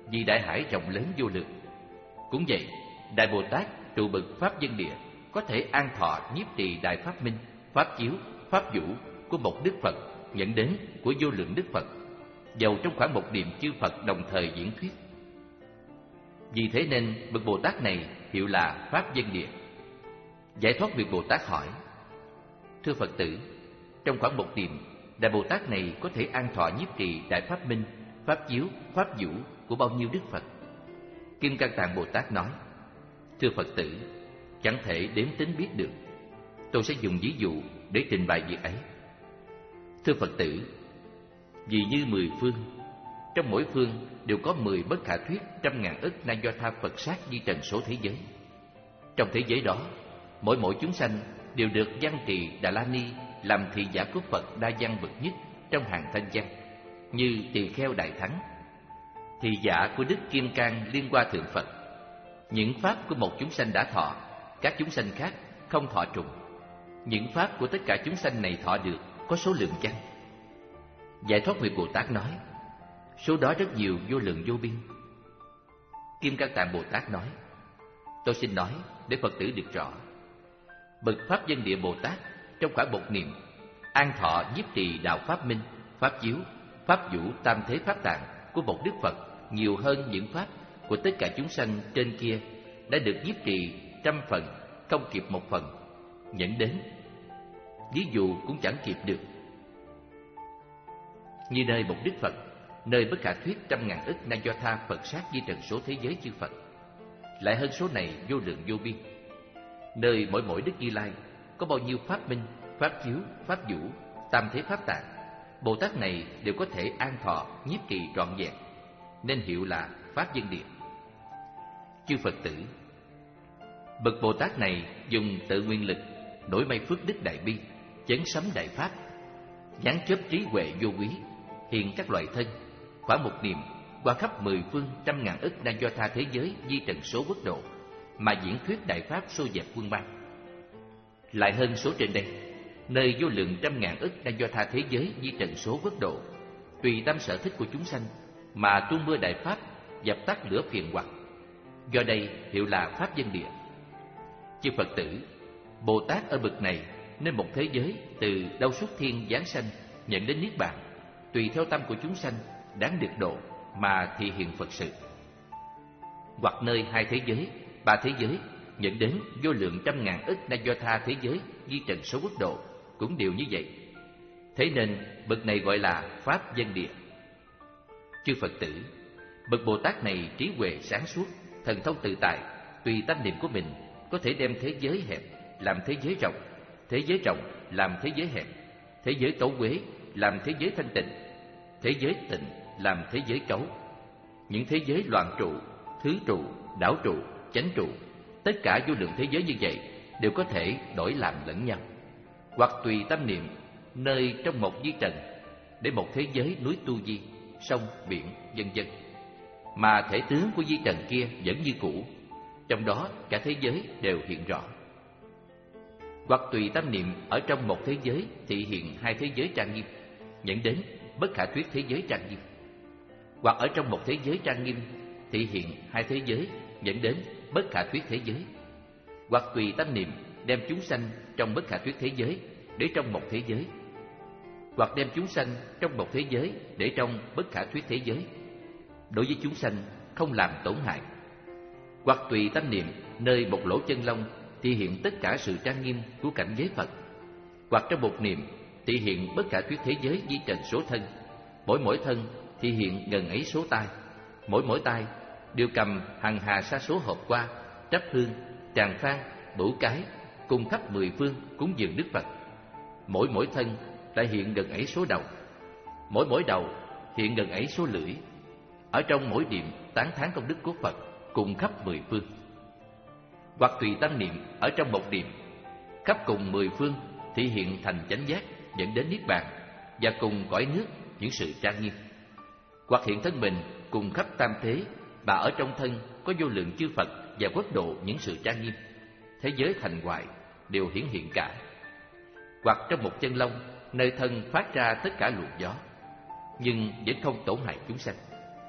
vì đại hải rộng lớn vô lượng. Cũng vậy, Đại Bồ Tát trụ bậc Pháp Dân Địa có thể an thọ nhiếp trì Đại Pháp Minh, Pháp Chiếu, Pháp Vũ của một Đức Phật dẫn đến của vô lượng Đức Phật, dầu trong khoảng một niệm chư Phật đồng thời diễn thuyết. Vì thế nên bậc Bồ Tát này hiệu là Pháp Dân Địa. Giải thoát Việt Bồ Tát hỏi: thưa Phật tử, trong khoảng một niệm, Đại Bồ Tát này có thể an thọ nhiếp trì Đại Pháp Minh, Pháp Chiếu, Pháp Vũ của bao nhiêu Đức Phật? Kim Cang Tạng Bồ Tát nói: thưa Phật tử, chẳng thể đếm tính biết được. Tôi sẽ dùng ví dụ để trình bày việc ấy. Thưa Phật tử, vì như mười phương, trong mỗi phương đều có mười bất khả thuyết trăm ngàn ức na do tha Phật sát di trần số thế giới. Trong thế giới đó, mỗi mỗi chúng sanh đều được văn trì Đà La Ni làm thị giả của Phật đa văn bậc nhất trong hàng thanh văn, như Tỳ Kheo Đại Thắng, thị giả của Đức Kim Cang Liên Hoa Thượng Phật. Những pháp của một chúng sanh đã thọ, các chúng sanh khác không thọ trùng. Những pháp của tất cả chúng sanh này thọ được có số lượng chăng? Giải thoát Nguyệt Bồ Tát nói: số đó rất nhiều, vô lượng vô biên. Kim Cang Tạng Bồ Tát nói: tôi xin nói để Phật tử được rõ. Bậc Pháp Dân Địa Bồ Tát trong khoảng một niệm an thọ nhiếp trì Đạo Pháp Minh, Pháp Chiếu, Pháp Vũ tam thế Pháp Tạng của một Đức Phật nhiều hơn những pháp của tất cả chúng sanh trên kia đã được nhiếp trì trăm phần, không kịp một phần, dẫn đến ví dụ cũng chẳng kịp được. Như nơi một Đức Phật, nơi bất khả thuyết trăm ngàn ức na do tha Phật sát di trần số thế giới chư Phật, lại hơn số này vô lượng vô biên. Nơi mỗi mỗi Đức Như Lai có bao nhiêu Pháp Minh, Pháp Chiếu, Pháp Vũ, tam thế Pháp Tạng, Bồ Tát này đều có thể an thọ nhiếp trì trọn vẹn, nên hiệu là Pháp Dân Địa. Chư Phật tử, bậc Bồ Tát này dùng tự nguyên lực nổi mây phước đức đại bi, chấn sấm đại pháp, giáng chớp trí huệ vô quý, hiện các loại thân, khoảng một niệm qua khắp mười phương trăm ngàn ức na do tha thế giới di trần số quốc độ, mà diễn thuyết đại pháp xô dẹp quân bang. Lại hơn số trên đây, nơi vô lượng trăm ngàn ức na do tha thế giới di trần số quốc độ, tùy tâm sở thích của chúng sanh mà tuôn mưa đại pháp, dập tắt lửa phiền hoặc. Do đây hiệu là Pháp Dân Địa. Chư Phật tử, Bồ Tát ở bậc này nên một thế giới từ đâu xuất thiên giáng sanh nhận đến niết bàn, tùy theo tâm của chúng sanh đáng được độ mà thị hiện Phật sự. Hoặc nơi hai thế giới, ba thế giới nhận đến vô lượng trăm ngàn ức na do tha thế giới di trần số quốc độ cũng đều như vậy. Thế nên bậc này gọi là Pháp Dân Địa. Chư Phật tử, bậc Bồ Tát này trí huệ sáng suốt, thần thông tự tại, tùy tâm niệm của mình có thể đem thế giới hẹp làm thế giới rộng, thế giới rộng làm thế giới hẹp, thế giới cấu uế làm thế giới thanh tịnh, thế giới tịnh làm thế giới cấu. Những thế giới loạn trụ, thứ trụ, đảo trụ, chánh trụ, tất cả vô lượng thế giới như vậy đều có thể đổi làm lẫn nhau, hoặc tùy tâm niệm nơi trong một di trần để một thế giới núi tu di, sông, biển, vân vân, mà thể tướng của di trần kia vẫn như cũ, trong đó cả thế giới đều hiện rõ. Hoặc tùy tâm niệm ở trong một thế giới thị hiện hai thế giới trang nghiêm, dẫn đến bất khả thuyết thế giới trang nghiêm. Hoặc ở trong một thế giới trang nghiêm thị hiện hai thế giới, dẫn đến bất khả thuyết thế giới. Hoặc tùy tâm niệm đem chúng sanh trong bất khả thuyết thế giới để trong một thế giới. Hoặc đem chúng sanh trong một thế giới để trong bất khả thuyết thế giới, đối với chúng sanh không làm tổn hại. Hoặc tùy tâm niệm nơi một lỗ chân lông thị hiện tất cả sự trang nghiêm của cảnh giới Phật. Hoặc trong một niệm thị hiện bất khả thuyết thế giới di trần số thân, mỗi mỗi thân thị hiện gần ấy số tai, mỗi mỗi tai đều cầm hằng hà sa số hộp qua, trắp hương, tràng phan, bửu cái, cùng khắp mười phương cúng dường Đức Phật. Mỗi mỗi thân lại hiện gần ấy số đầu, mỗi mỗi đầu hiện gần ấy số lưỡi. Ở trong mỗi niệm tán thán công đức của Phật cùng khắp mười phương. Hoặc tùy tâm niệm ở trong một niệm khắp cùng mười phương thị hiện thành chánh giác, dẫn đến niết bàn, và cùng cõi nước những sự trang nghiêm. Hoặc hiện thân mình cùng khắp tam thế, mà ở trong thân có vô lượng chư Phật và quốc độ những sự trang nghiêm, thế giới thành hoại đều hiển hiện cả. Hoặc trong một chân lông nơi thân phát ra tất cả luồng gió, nhưng vẫn không tổn hại chúng sanh.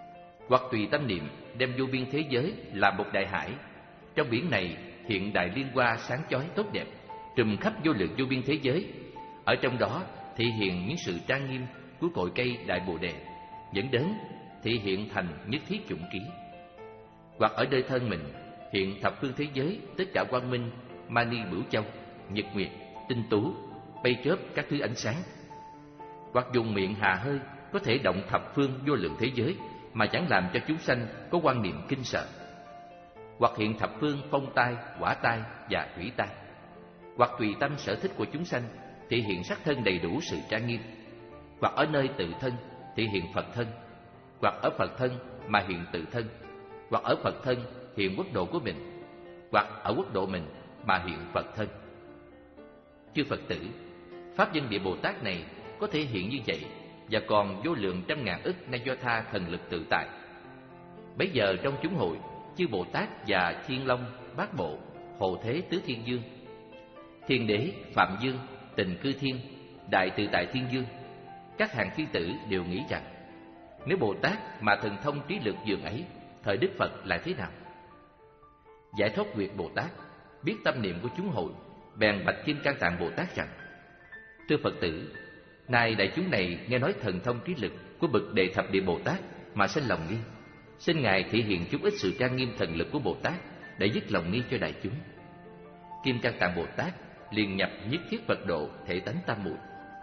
Hoặc tùy tâm niệm đem vô biên thế giới là một đại hải. Trong biển này hiện đại liên hoa sáng chói tốt đẹp, trùm khắp vô lượng vô biên thế giới. Ở trong đó thị hiện những sự trang nghiêm của cội cây đại bồ đề, dẫn đến thị hiện thành nhất thiết chủng trí. Hoặc ở nơi thân mình hiện thập phương thế giới, tất cả quang minh, mani bửu châu, nhật nguyệt, tinh tú, bay chớp các thứ ánh sáng. Hoặc dùng miệng hà hơi có thể động thập phương vô lượng thế giới mà chẳng làm cho chúng sanh có quan niệm kinh sợ. Hoặc hiện thập phương phong tai, hỏa tai và thủy tai. Hoặc tùy tâm sở thích của chúng sanh thị hiện sắc thân đầy đủ sự trang nghiêm. Hoặc ở nơi tự thân thị hiện Phật thân. Hoặc ở Phật thân mà hiện tự thân. Hoặc ở Phật thân hiện quốc độ của mình. Hoặc ở quốc độ mình mà hiện Phật thân. Chư Phật tử, Pháp Dân Địa Bồ Tát này có thể hiện như vậy, và còn vô lượng trăm ngàn ức na do tha thần lực tự tại. Bấy giờ trong chúng hội, chư Bồ Tát và Thiên Long, Bát Bộ, Hộ Thế Tứ Thiên Dương, Thiên Đế, Phạm Dương, Tình Cư Thiên, Đại Tự Tại Thiên Dương, các hàng thiên tử đều nghĩ rằng nếu Bồ Tát mà thần thông trí lực dường ấy, thời Đức Phật lại thế nào? Giải Thoát Nguyệt Bồ Tát biết tâm niệm của chúng hội, bèn bạch Kim Cang Tạng Bồ Tát rằng: Thưa Phật tử, nay đại chúng này nghe nói thần thông trí lực của bậc Đệ Thập Địa Bồ Tát mà sinh lòng nghi, xin ngài thể hiện chút ít sự trang nghiêm thần lực của Bồ Tát để dứt lòng nghi cho đại chúng. Kim Cang Tạng Bồ Tát liền nhập nhất thiết Phật độ thể tánh tam muội.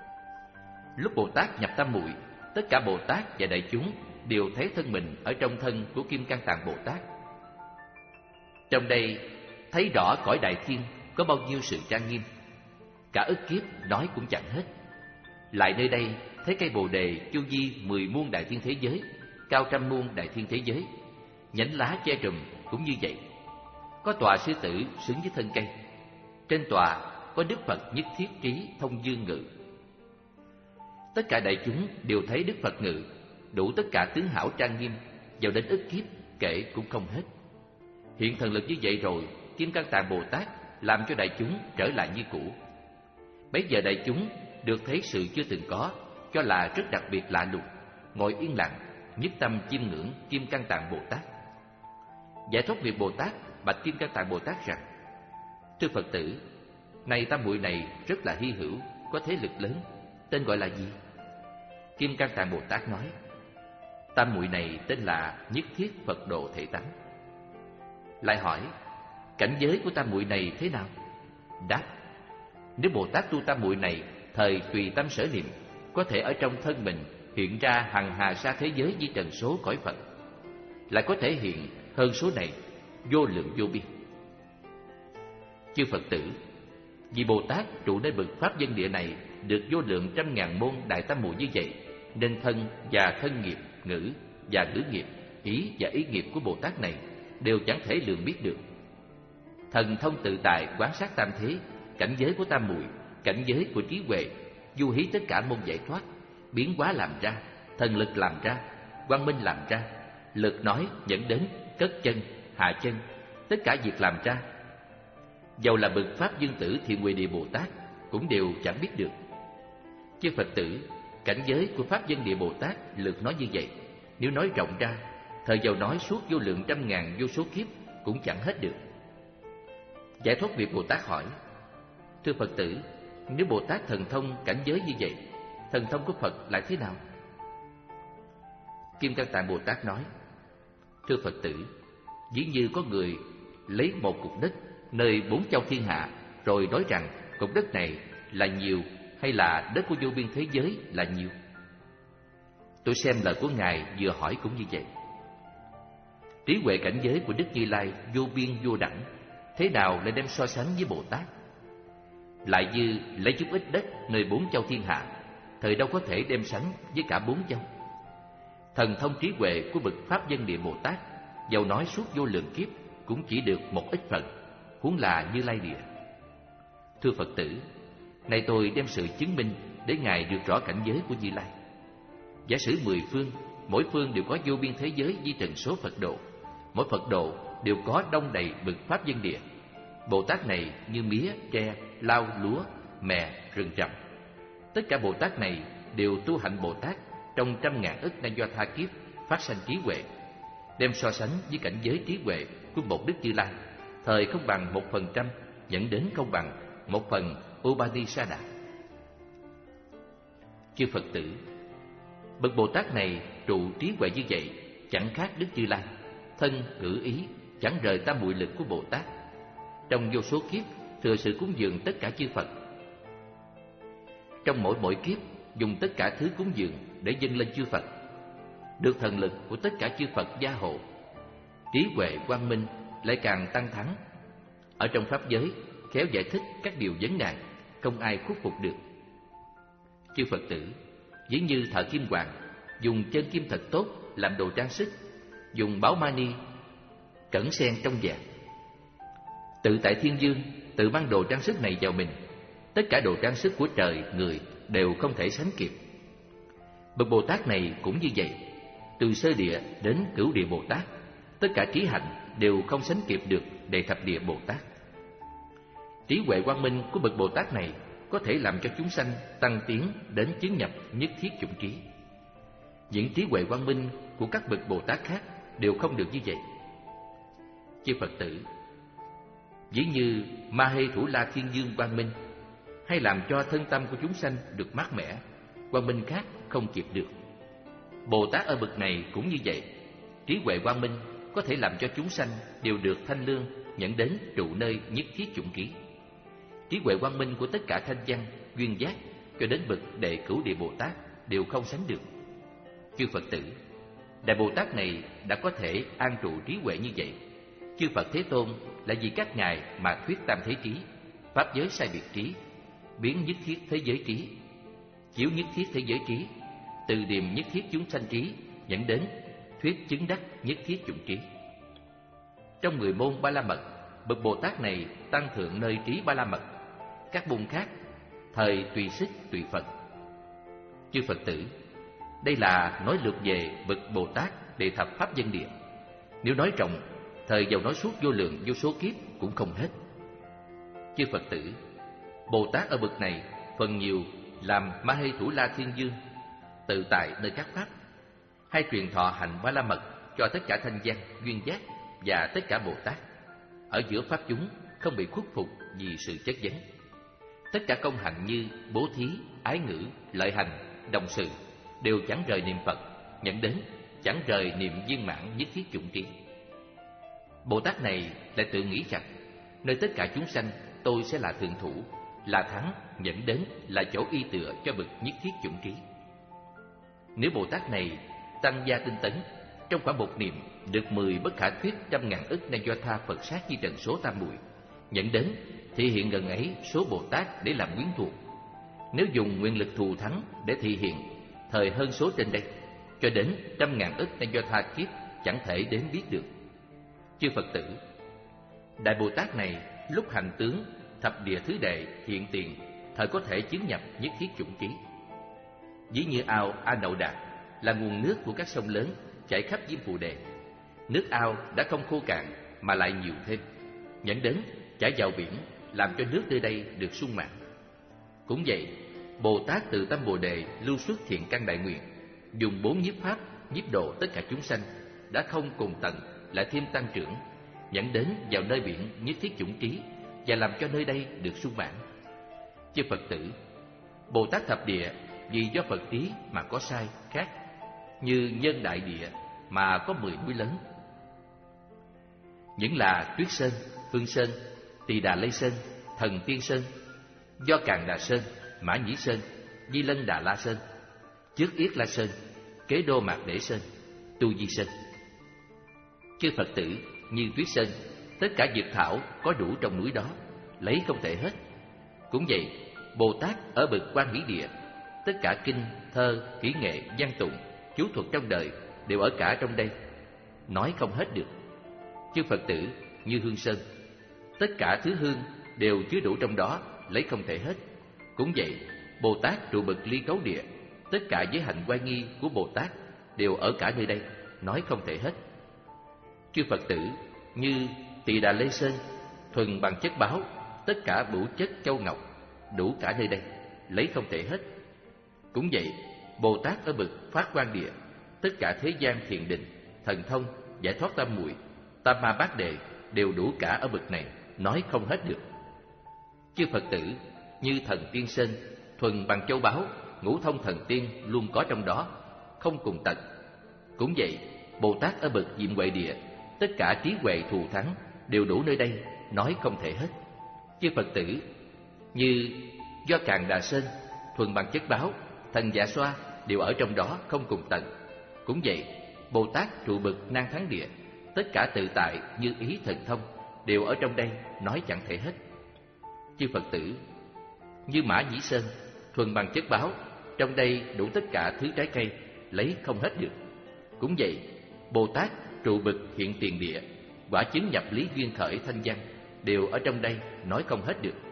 Lúc Bồ Tát nhập tam muội, tất cả Bồ Tát và đại chúng đều thấy thân mình ở trong thân của Kim Cang Tạng Bồ Tát. Trong đây thấy rõ cõi đại thiên có bao nhiêu sự trang nghiêm, cả ức kiếp nói cũng chẳng hết. Lại nơi đây thấy cây bồ đề chu vi mười muôn đại thiên thế giới, cao trăm muôn đại thiên thế giới, nhánh lá che trùm cũng như vậy. Có tòa sư tử xứng với thân cây, trên tòa có Đức Phật nhất thiết trí thông dương ngự. Tất cả đại chúng đều thấy Đức Phật ngự, đủ tất cả tướng hảo trang nghiêm, vào đến ức kiếp kể cũng không hết. Hiện thần lực như vậy rồi, Kim Cang Tạng Bồ Tát làm cho đại chúng trở lại như cũ. Bấy giờ đại chúng được thấy sự chưa từng có, cho là rất đặc biệt lạ lùng, ngồi yên lặng, nhất tâm chiêm ngưỡng Kim Cang Tạng Bồ Tát. Giải Thoát Nguyệt Bồ Tát bạch Kim Cang Tạng Bồ Tát rằng: Thưa Phật tử, này tam muội này rất là hy hữu, có thế lực lớn, tên gọi là gì? Kim Cang Tạng Bồ Tát nói: Tam muội này tên là Nhất Thiết Phật Độ Thể Tánh. Lại hỏi: cảnh giới của tam muội này thế nào? Đáp: nếu Bồ Tát tu tam muội này thời tùy tâm sở niệm, có thể ở trong thân mình hiện ra hằng hà sa thế giới với trần số cõi Phật, lại có thể hiện hơn số này vô lượng vô biên. Chư Phật tử, vì Bồ Tát trụ nơi bậc Pháp Dân Địa này được vô lượng trăm ngàn môn đại tam muội như vậy, nên thân và thân nghiệp, ngữ và ngữ nghiệp, ý và ý nghiệp của Bồ Tát này đều chẳng thể lường biết được. Thần thông tự tại quán sát tam thế, cảnh giới của tam muội, cảnh giới của trí huệ, du hí tất cả môn giải thoát, biến hóa làm ra, thần lực làm ra, quang minh làm ra, lực nói dẫn đến cất chân, hạ chân, tất cả việc làm ra. Dầu là bậc Pháp Dương Tử Thiện Huệ Địa Bồ Tát cũng đều chẳng biết được. Chư Phật tử, cảnh giới của Pháp Dân Địa Bồ Tát lược nói như vậy, nếu nói rộng ra, thời giàu nói suốt vô lượng trăm ngàn vô số kiếp cũng chẳng hết được. Giải Thoát Nguyệt Bồ Tát hỏi: Thưa Phật tử, nếu Bồ Tát thần thông cảnh giới như vậy, thần thông của Phật lại thế nào? Kim Cang Tạng Bồ Tát nói: Thưa Phật tử, dĩ như có người lấy một cục đất nơi bốn châu thiên hạ, rồi nói rằng cục đất này là nhiều hay là đất của vô biên thế giới là nhiều. Tôi xem lời của Ngài vừa hỏi cũng như vậy. Trí huệ cảnh giới của Đức Như Lai vô biên vô đẳng, thế nào lại đem so sánh với Bồ Tát? Lại như lấy chút ít đất nơi bốn châu thiên hạ, thời đâu có thể đem sánh với cả bốn châu. Thần thông trí huệ của bậc Pháp Dân Địa Bồ Tát, dầu nói suốt vô lượng kiếp cũng chỉ được một ít phần, huống là Như Lai Địa. Thưa Phật tử, nay tôi đem sự chứng minh để Ngài được rõ cảnh giới của Như Lai. Giả sử mười phương, mỗi phương đều có vô biên thế giới di trần số Phật độ, mỗi Phật độ đều có đông đầy bậc Pháp Dân Địa. Bồ Tát này như mía, tre, lau, lúa, mè, rừng trầm. Tất cả Bồ Tát này đều tu hạnh Bồ Tát trong trăm ngàn ức na do tha kiếp phát sanh trí huệ, đem so sánh với cảnh giới trí huệ của một Đức Như Lai, thời không bằng một phần trăm, dẫn đến không bằng một phần Upanishada. Chư Phật tử, bậc Bồ Tát này trụ trí huệ như vậy, chẳng khác Đức Như Lai, thân cử ý chẳng rời tam muội lực của Bồ Tát. Trong vô số kiếp thừa sự cúng dường tất cả chư Phật. Trong mỗi mỗi kiếp dùng tất cả thứ cúng dường để dâng lên chư Phật, được thần lực của tất cả chư Phật gia hộ, trí huệ quang minh lại càng tăng thắng. Ở trong pháp giới khéo giải thích các điều vấn nạn, không ai khuất phục được. Chư Phật tử, ví như thợ kim hoàng dùng chân kim thật tốt làm đồ trang sức, dùng báu mani cẩn sen trong vàng, tự tại thiên dương tự mang đồ trang sức này vào mình, tất cả đồ trang sức của trời người đều không thể sánh kịp. Bậc Bồ Tát này cũng như vậy, từ sơ địa đến cửu địa Bồ Tát, tất cả trí hạnh đều không sánh kịp được đệ thập địa Bồ Tát. Trí huệ quang minh của bậc Bồ Tát này có thể làm cho chúng sanh tăng tiến đến chứng nhập nhất thiết chủng trí. Những trí huệ quang minh của các bậc Bồ Tát khác đều không được như vậy. Chư Phật tử, ví như Ma Hê Thủ La Thiên Dương quang minh, hay làm cho thân tâm của chúng sanh được mát mẻ, quang minh khác không kịp được. Bồ Tát ở bậc này cũng như vậy, trí huệ quang minh có thể làm cho chúng sanh đều được thanh lương, nhận đến trụ nơi nhất thiết chủng trí. Trí huệ quang minh của tất cả thanh văn, duyên giác cho đến bậc đệ cửu địa Bồ Tát đều không sánh được. Chư Phật tử, Đại Bồ Tát này đã có thể an trụ trí huệ như vậy. Chư Phật Thế Tôn là vì các ngài mà thuyết tam thế trí, pháp giới sai biệt trí, biến nhất thiết thế giới trí, chiếu nhất thiết thế giới trí, từ điềm nhất thiết chúng sanh trí, dẫn đến thuyết chứng đắc nhất thiết chủng trí. Trong mười môn Ba La Mật, bậc Bồ Tát này tăng thượng nơi trí Ba La Mật. Các môn khác thời tùy sức tùy Phật. Chư Phật tử, đây là nói lược về bậc Bồ Tát đệ thập pháp dân địa. Nếu nói rộng, thời giàu nói suốt vô lượng vô số kiếp cũng không hết. Chư Phật tử, Bồ Tát ở bậc này phần nhiều làm Ma Hê Thủ La Thiên Dương, tự tại nơi các pháp, hay truyền thọ hành Ba La Mật cho tất cả thanh văn, duyên giác và tất cả Bồ Tát. Ở giữa pháp chúng không bị khuất phục vì sự chất vấn. Tất cả công hạnh như bố thí, ái ngữ, lợi hành, đồng sự đều chẳng rời niệm Phật, nhận đến chẳng rời niệm viên mãn nhất thiết chủng trí. Bồ Tát này lại tự nghĩ rằng nơi tất cả chúng sanh tôi sẽ là thượng thủ, là thắng, dẫn đến là chỗ y tựa cho bậc nhất thiết chủng trí. Nếu Bồ Tát này tăng gia tinh tấn, trong khoảng một niệm được mười bất khả thuyết trăm ngàn ức na do tha Phật sát di trần số tam muội, dẫn đến thị hiện gần ấy số Bồ Tát để làm quyến thuộc. Nếu dùng nguyện lực thù thắng để thị hiện, thời hơn số trên đây, cho đến trăm ngàn ức na do tha kiếp chẳng thể đến biết được. Chư Phật tử, Đại Bồ Tát này lúc hành tướng thập địa thứ đệ hiện tiền, thời có thể chứng nhập nhất thiết chủng trí. Ví như ao A Nậu Đạt là nguồn nước của các sông lớn chảy khắp Diêm Phù Đề. Nước ao đã không khô cạn mà lại nhiều thêm, dẫn đến chảy vào biển, làm cho nước nơi đây được sung mãn. Cũng vậy, Bồ Tát từ tâm Bồ Đề lưu xuất thiện căn đại nguyện, dùng bốn nhiếp pháp nhiếp độ tất cả chúng sanh, đã không cùng tận lại thêm tăng trưởng, dẫn đến vào nơi biển nhất thiết chủng trí và làm cho nơi đây được sung mãn. Chư Phật tử, Bồ Tát thập địa vì do Phật trí mà có sai khác, như nhân đại địa mà có mười núi lớn, những là Tuyết Sơn, Hương Sơn, Tỳ Đà Lê Sơn, Thần Tiên Sơn, Do Càn Đà Sơn, Mã Nhĩ Sơn, Di Lân Đà La Sơn, Trước Yết La Sơn, Kế Đô Mạc Đễ Sơn, Tu Di Sơn. Chư Phật tử, như Tuyết Sơn, tất cả dược thảo có đủ trong núi đó, lấy không thể hết. Cũng vậy, Bồ Tát ở bậc Quan Hỷ Địa, tất cả kinh, thơ, kỹ nghệ, văn tụng, chú thuật trong đời đều ở cả trong đây, nói không hết được. Chư Phật tử, như Hương Sơn, tất cả thứ hương đều chứa đủ trong đó, lấy không thể hết. Cũng vậy, Bồ Tát trụ bậc Ly Cấu Địa, tất cả giới hạnh oai nghi của Bồ Tát đều ở cả nơi đây, nói không thể hết. Chư Phật tử, như Tỳ Đà Lê Sơn, thuần bằng chất báo, tất cả bửu chất châu ngọc, đủ cả nơi đây, lấy không thể hết. Cũng vậy, Bồ Tát ở bậc Phát Quan Địa, tất cả thế gian thiền định, thần thông giải thoát tam muội, tam ma bát đề đều đủ cả ở bậc này, nói không hết được. Chư Phật tử như thần Tiên Sơn, thuần bằng châu báu, ngũ thông thần tiên luôn có trong đó, không cùng tận. Cũng vậy, Bồ Tát ở bậc Diệm Huệ Địa, tất cả trí huệ thù thắng đều đủ nơi đây, nói không thể hết. Chư Phật tử như Do Càn Đà Sơn, thuần bằng chất báo, thần Dạ Xoa đều ở trong đó, không cùng tận. Cũng vậy, Bồ Tát trụ bậc Nan Thắng Địa, tất cả tự tại như ý thần thông đều ở trong đây, nói chẳng thể hết. Chư Phật tử như Mã Nhĩ Sơn, thuần bằng chất báo, trong đây đủ tất cả thứ trái cây, lấy không hết được. Cũng vậy, Bồ Tát trụ bậc Hiện Tiền Địa, quả chứng nhập lý duyên khởi thanh văn đều ở trong đây, nói không hết được.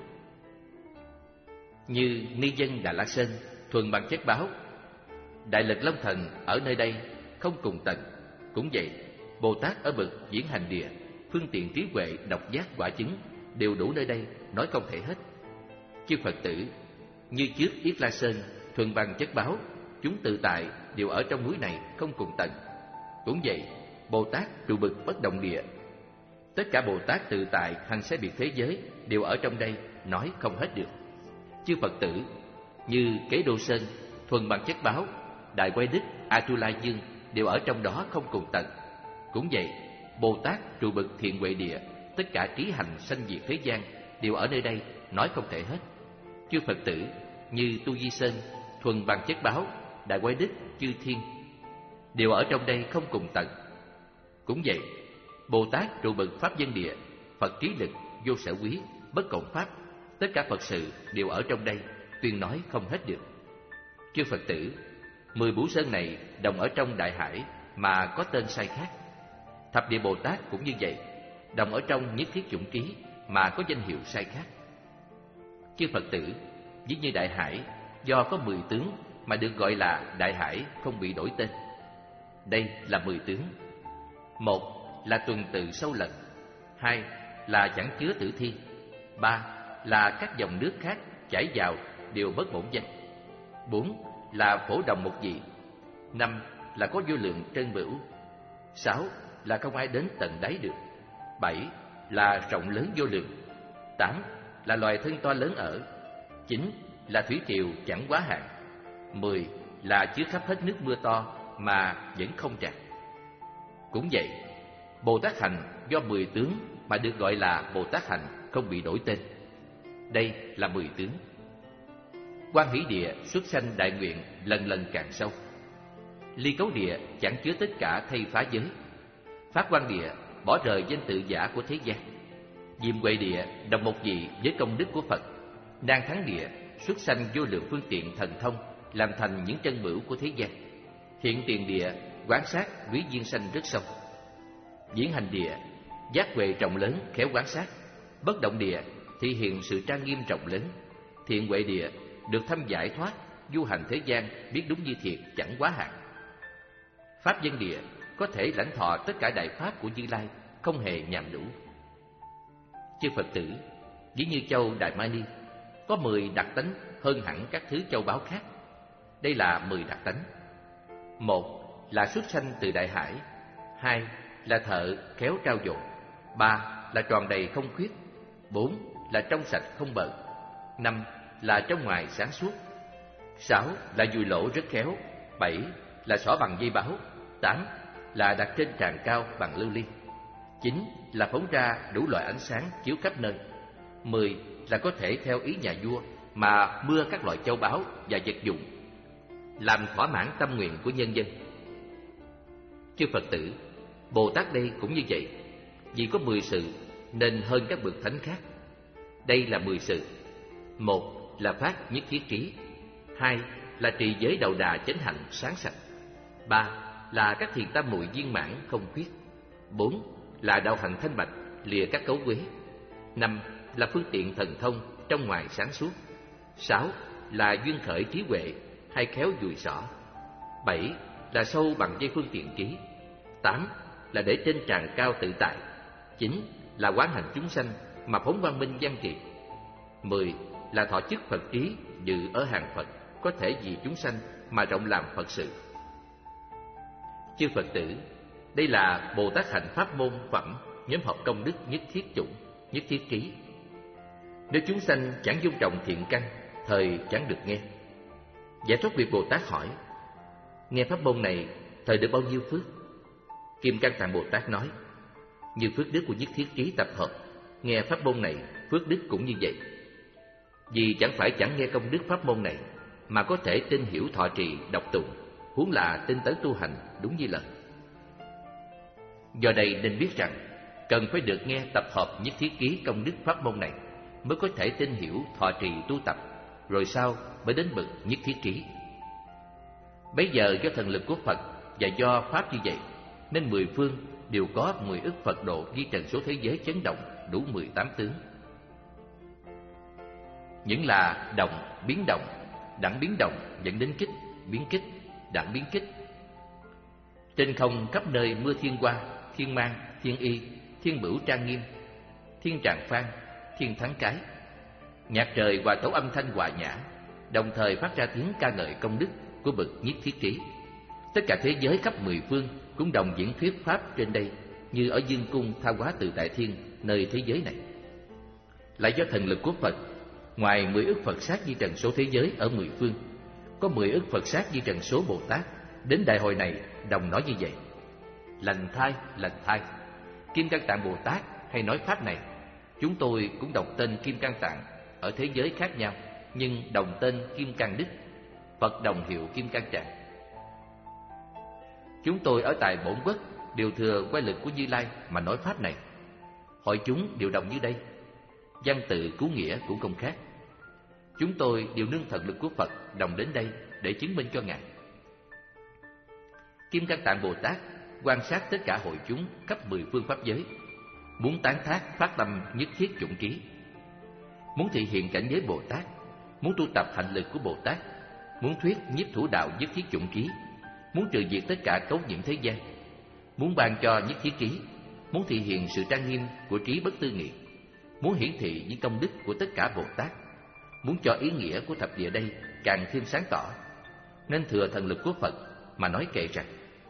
Như Ni Dân Đà La Sơn, thuần bằng chất báo, Đại Lực Long Thần ở nơi đây không cùng tận. Cũng vậy, Bồ Tát ở bậc Diễn Hành Địa, phương tiện trí huệ độc giác quả chứng đều đủ nơi đây, nói không thể hết. Chư Phật tử như trước Yết La Sơn, thuần bằng chất báo, chúng tự tại đều ở trong núi này, không cùng tận. Cũng vậy, Bồ Tát trụ bậc Bất Động Địa, tất cả Bồ Tát tự tại hằng sai biệt thế giới đều ở trong đây, nói không hết được. Chư Phật tử như Kế Đô Sơn, thuần bằng chất báo, Đại Quay Đức, Atula Dương đều ở trong đó, không cùng tận. Cũng vậy, Bồ Tát trụ bậc Thiện Huệ Địa, tất cả trí hành sanh diệt thế gian đều ở nơi đây, nói không thể hết. Chư Phật tử như Tu Di Sơn, thuần bằng chất báo, Đại Quay Đức, Chư Thiên đều ở trong đây, không cùng tận. Cũng vậy, Bồ Tát trụ bậc Pháp Dân Địa, Phật trí lực, vô sở quý, bất cộng pháp, tất cả Phật sự đều ở trong đây, tuyên nói không hết được. Chư Phật tử, mười Bửu Sơn này đồng ở trong Đại Hải mà có tên sai khác. Thập Địa Bồ Tát cũng như vậy, đồng ở trong Nhất Thiết Chủng Ký mà có danh hiệu sai khác. Chư Phật tử, ví như Đại Hải do có mười tướng mà được gọi là Đại Hải, không bị đổi tên. Đây là mười tướng. Một là tuần tự sâu lận, hai là chẳng chứa tử thi, ba là các dòng nước khác chảy vào đều bất bổn danh, bốn là phổ đồng một vị, năm là có vô lượng trân bửu, sáu là không ai đến tận đáy được, bảy là rộng lớn vô lượng, tám là loài thân to lớn ở, chín là thủy triều chẳng quá hạn, mười là chứa khắp hết nước mưa to mà vẫn không tràn. Cũng vậy, Bồ Tát hành do mười tướng mà được gọi là Bồ Tát hành, không bị đổi tên. Đây là mười tướng. Quan Hỷ Địa xuất sanh đại nguyện lần lần càng sâu. Ly Cấu Địa chẳng chứa tất cả thay phá giới. Pháp Quan Địa bỏ rời danh tự giả của thế gian. Diệm Huệ Địa đồng một vị với công đức của Phật. Nan Thắng Địa xuất sanh vô lượng phương tiện thần thông, làm thành những chân bửu của thế gian. Hiện Tiền Địa quán sát quý duyên sanh rất sâu. Diễn Hành Địa giác huệ rộng lớn, khéo quán sát. Bất Động Địa thị hiện sự trang nghiêm rộng lớn. Thiện Huệ Địa được thâm giải thoát, du hành thế gian biết đúng như thiệt, chẳng quá hạn. Pháp Dân Địa có thể lãnh thọ tất cả đại pháp của Như Lai, không hề nhàm đủ. Chư Phật tử, ví như châu Đại Mani có mười đặc tánh hơn hẳn các thứ châu báu khác. Đây là mười đặc tánh. Một là xuất sanh từ Đại Hải, hai là thợ khéo trao dồi, ba là tròn đầy không khuyết, bốn là trong sạch không bợn, năm là trong ngoài sáng suốt, sáu là dùi lỗ rất khéo, bảy là xỏ bằng dây báo, tám là đặt trên tràn cao bằng lưu ly, chín là phóng ra đủ loại ánh sáng chiếu khắp nơi, mười là có thể theo ý nhà vua mà mưa các loại châu báu và vật dụng, làm thỏa mãn tâm nguyện của nhân dân. Chư Phật tử, Bồ Tát đây cũng như vậy, vì có mười sự nên hơn các bậc thánh khác. Đây là mười sự. Một là phát nhất thiết trí, hai là trì giới đầu đà chánh hạnh sáng sạch, ba là các thiền tam muội viên mãn không khuyết, bốn là đạo hạnh thanh bạch lìa các cấu uế, năm là phương tiện thần thông trong ngoài sáng suốt, sáu là duyên khởi trí huệ hay khéo dùi xỏ, bảy là sâu bằng dây phương tiện trí, tám là để trên tràn cao tự tại, chín là quán hành chúng sanh mà phóng quang minh văn kiệt, mười là thọ chức Phật trí dự ở hàng Phật, có thể vì chúng sanh mà rộng làm Phật sự. Chư Phật tử, Đây là Bồ Tát hành pháp môn phẩm nhóm học công đức nhất thiết chủng, nhất thiết trí. Nếu chúng sanh chẳng dung trọng thiện căn, thời chẳng được nghe. Giải thoát Việt Bồ Tát hỏi: nghe pháp môn này, thời được bao nhiêu phước? Kim Cang Tạng Bồ Tát nói: như phước đức của nhất thiết trí tập hợp, nghe pháp môn này, phước đức cũng như vậy. Vì chẳng phải chẳng nghe công đức pháp môn này, mà có thể tin hiểu thọ trì, đọc tụng, huống là tinh tấn tu hành đúng như lời. Do đây nên biết rằng, cần phải được nghe tập hợp nhất thiết ký công đức pháp môn này, mới có thể tin hiểu thọ trì tu tập, rồi sau mới đến bậc nhất thiết trí. Bấy giờ do thần lực của Phật và do pháp như vậy, nên mười phương đều có mười ức Phật độ ghi trần số thế giới chấn động đủ mười tám tướng. Những là động, biến động, đẳng biến động dẫn đến kích, biến kích, đẳng biến kích. Trên không khắp nơi mưa thiên hoa, thiên mang, thiên y, thiên bửu trang nghiêm, thiên tràng phan, thiên thắng cái. Nhạc trời hòa tấu âm thanh hòa nhã, đồng thời phát ra tiếng ca ngợi công đức của bậc nhiếp thiết trí. Tất cả thế giới khắp mười phương cũng đồng diễn thuyết pháp trên đây, như ở Dương Cung Tha Hóa Tự Tại Thiên, nơi thế giới này. Lại do thần lực của Phật, ngoài mười ức Phật sát di trần số thế giới ở mười phương, có mười ức Phật sát di trần số Bồ Tát đến đại hội này đồng nói như vậy: lành thai, lành thai. Kim Cang Tạng Bồ Tát hay nói pháp này, chúng tôi cũng đọc tên Kim Cang Tạng ở thế giới khác nhau, nhưng đồng tên Kim Cang Đức, Phật đồng hiệu Kim Cang Tràng. Chúng tôi ở tại Bổn Quốc đều thừa quay lực của Như Lai mà nói pháp này. Hội chúng đều đồng như đây, văn tự cứu nghĩa cũng không khác. Chúng tôi đều nương thần lực của Phật đồng đến đây để chứng minh cho Ngài. Kim Cang Tạng Bồ Tát quan sát tất cả hội chúng khắp mười phương pháp giới, muốn tán thác phát tâm nhất thiết chủng trí, muốn thị hiện cảnh giới Bồ Tát, muốn tu tập hạnh lực của Bồ Tát, muốn thuyết nhiếp thủ đạo nhất thiết chủng trí, muốn trừ diệt tất cả cấu nhiễm thế gian, muốn ban cho nhất thiết trí, muốn thị hiện sự trang nghiêm của trí bất tư nghị, muốn hiển thị những công đức của tất cả Bồ Tát, muốn cho ý nghĩa của thập địa đây càng thêm sáng tỏ, nên thừa thần lực của Phật mà nói kệ rằng: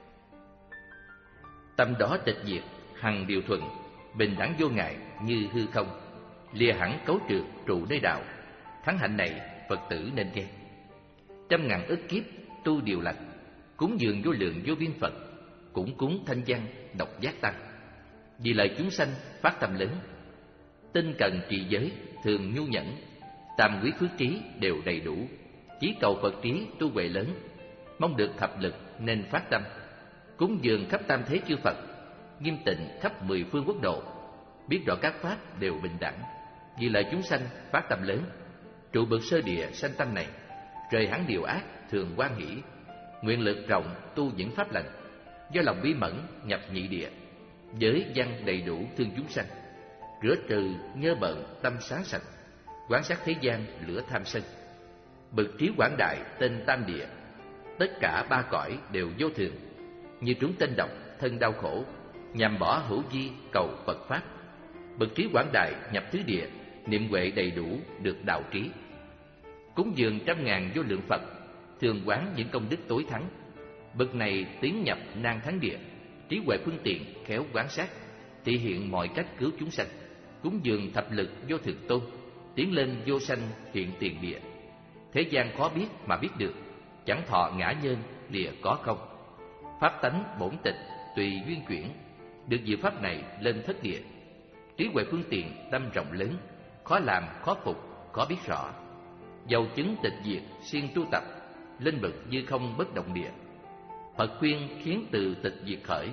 tâm đó tịch diệt, hằng điều thuận, bình đẳng vô ngại như hư không, lìa hẳn cấu trượt trụ nơi đạo, thắng hạnh này Phật tử nên nghe. Trăm ngàn ức kiếp tu điều lành, cúng dường vô lượng vô biên Phật, cũng cúng thanh văn độc giác tăng. Vì lời chúng sanh phát tâm lớn, tinh cần trì giới thường nhu nhẫn, tam quý phước trí đều đầy đủ, chỉ cầu Phật trí tu huệ lớn, mong được thập lực nên phát tâm, cúng dường khắp tam thế chư Phật, nghiêm tịnh khắp mười phương quốc độ, biết rõ các pháp đều bình đẳng. Vì lời chúng sanh phát tâm lớn, trụ bậc sơ địa sanh tâm này, rời hẳn điều ác thường hoan hỷ, nguyện lực rộng tu những pháp lành, do lòng bí mẫn nhập nhị địa, giới văn đầy đủ thương chúng sanh, rửa trừ nhơ bợn tâm sáng sạch, quán sát thế gian lửa tham sân. Bậc trí quảng đại tên tam địa, tất cả ba cõi đều vô thường, như chúng tên độc thân đau khổ, nhằm bỏ hữu vi cầu Phật pháp. Bậc trí quảng đại nhập tứ địa, niệm huệ đầy đủ được đạo trí. Cúng dường trăm ngàn vô lượng Phật, thường quán những công đức tối thắng. Bậc này tiến nhập nan thắng địa, trí huệ phương tiện khéo quán sát, thị hiện mọi cách cứu chúng sanh. Cúng dường thập lực vô thực tôn, tiến lên vô sanh hiện tiền địa. Thế gian khó biết mà biết được, chẳng thọ ngã nhân lìa có không. Pháp tánh bổn tịch tùy duyên chuyển, được diệu pháp này lên thất địa. Trí huệ phương tiện tâm rộng lớn, khó làm khó phục khó biết rõ. Dầu chứng tịch diệt siêng tu tập, lên bậc như không bất động địa. Phật khuyên khiến từ tịch diệt khởi,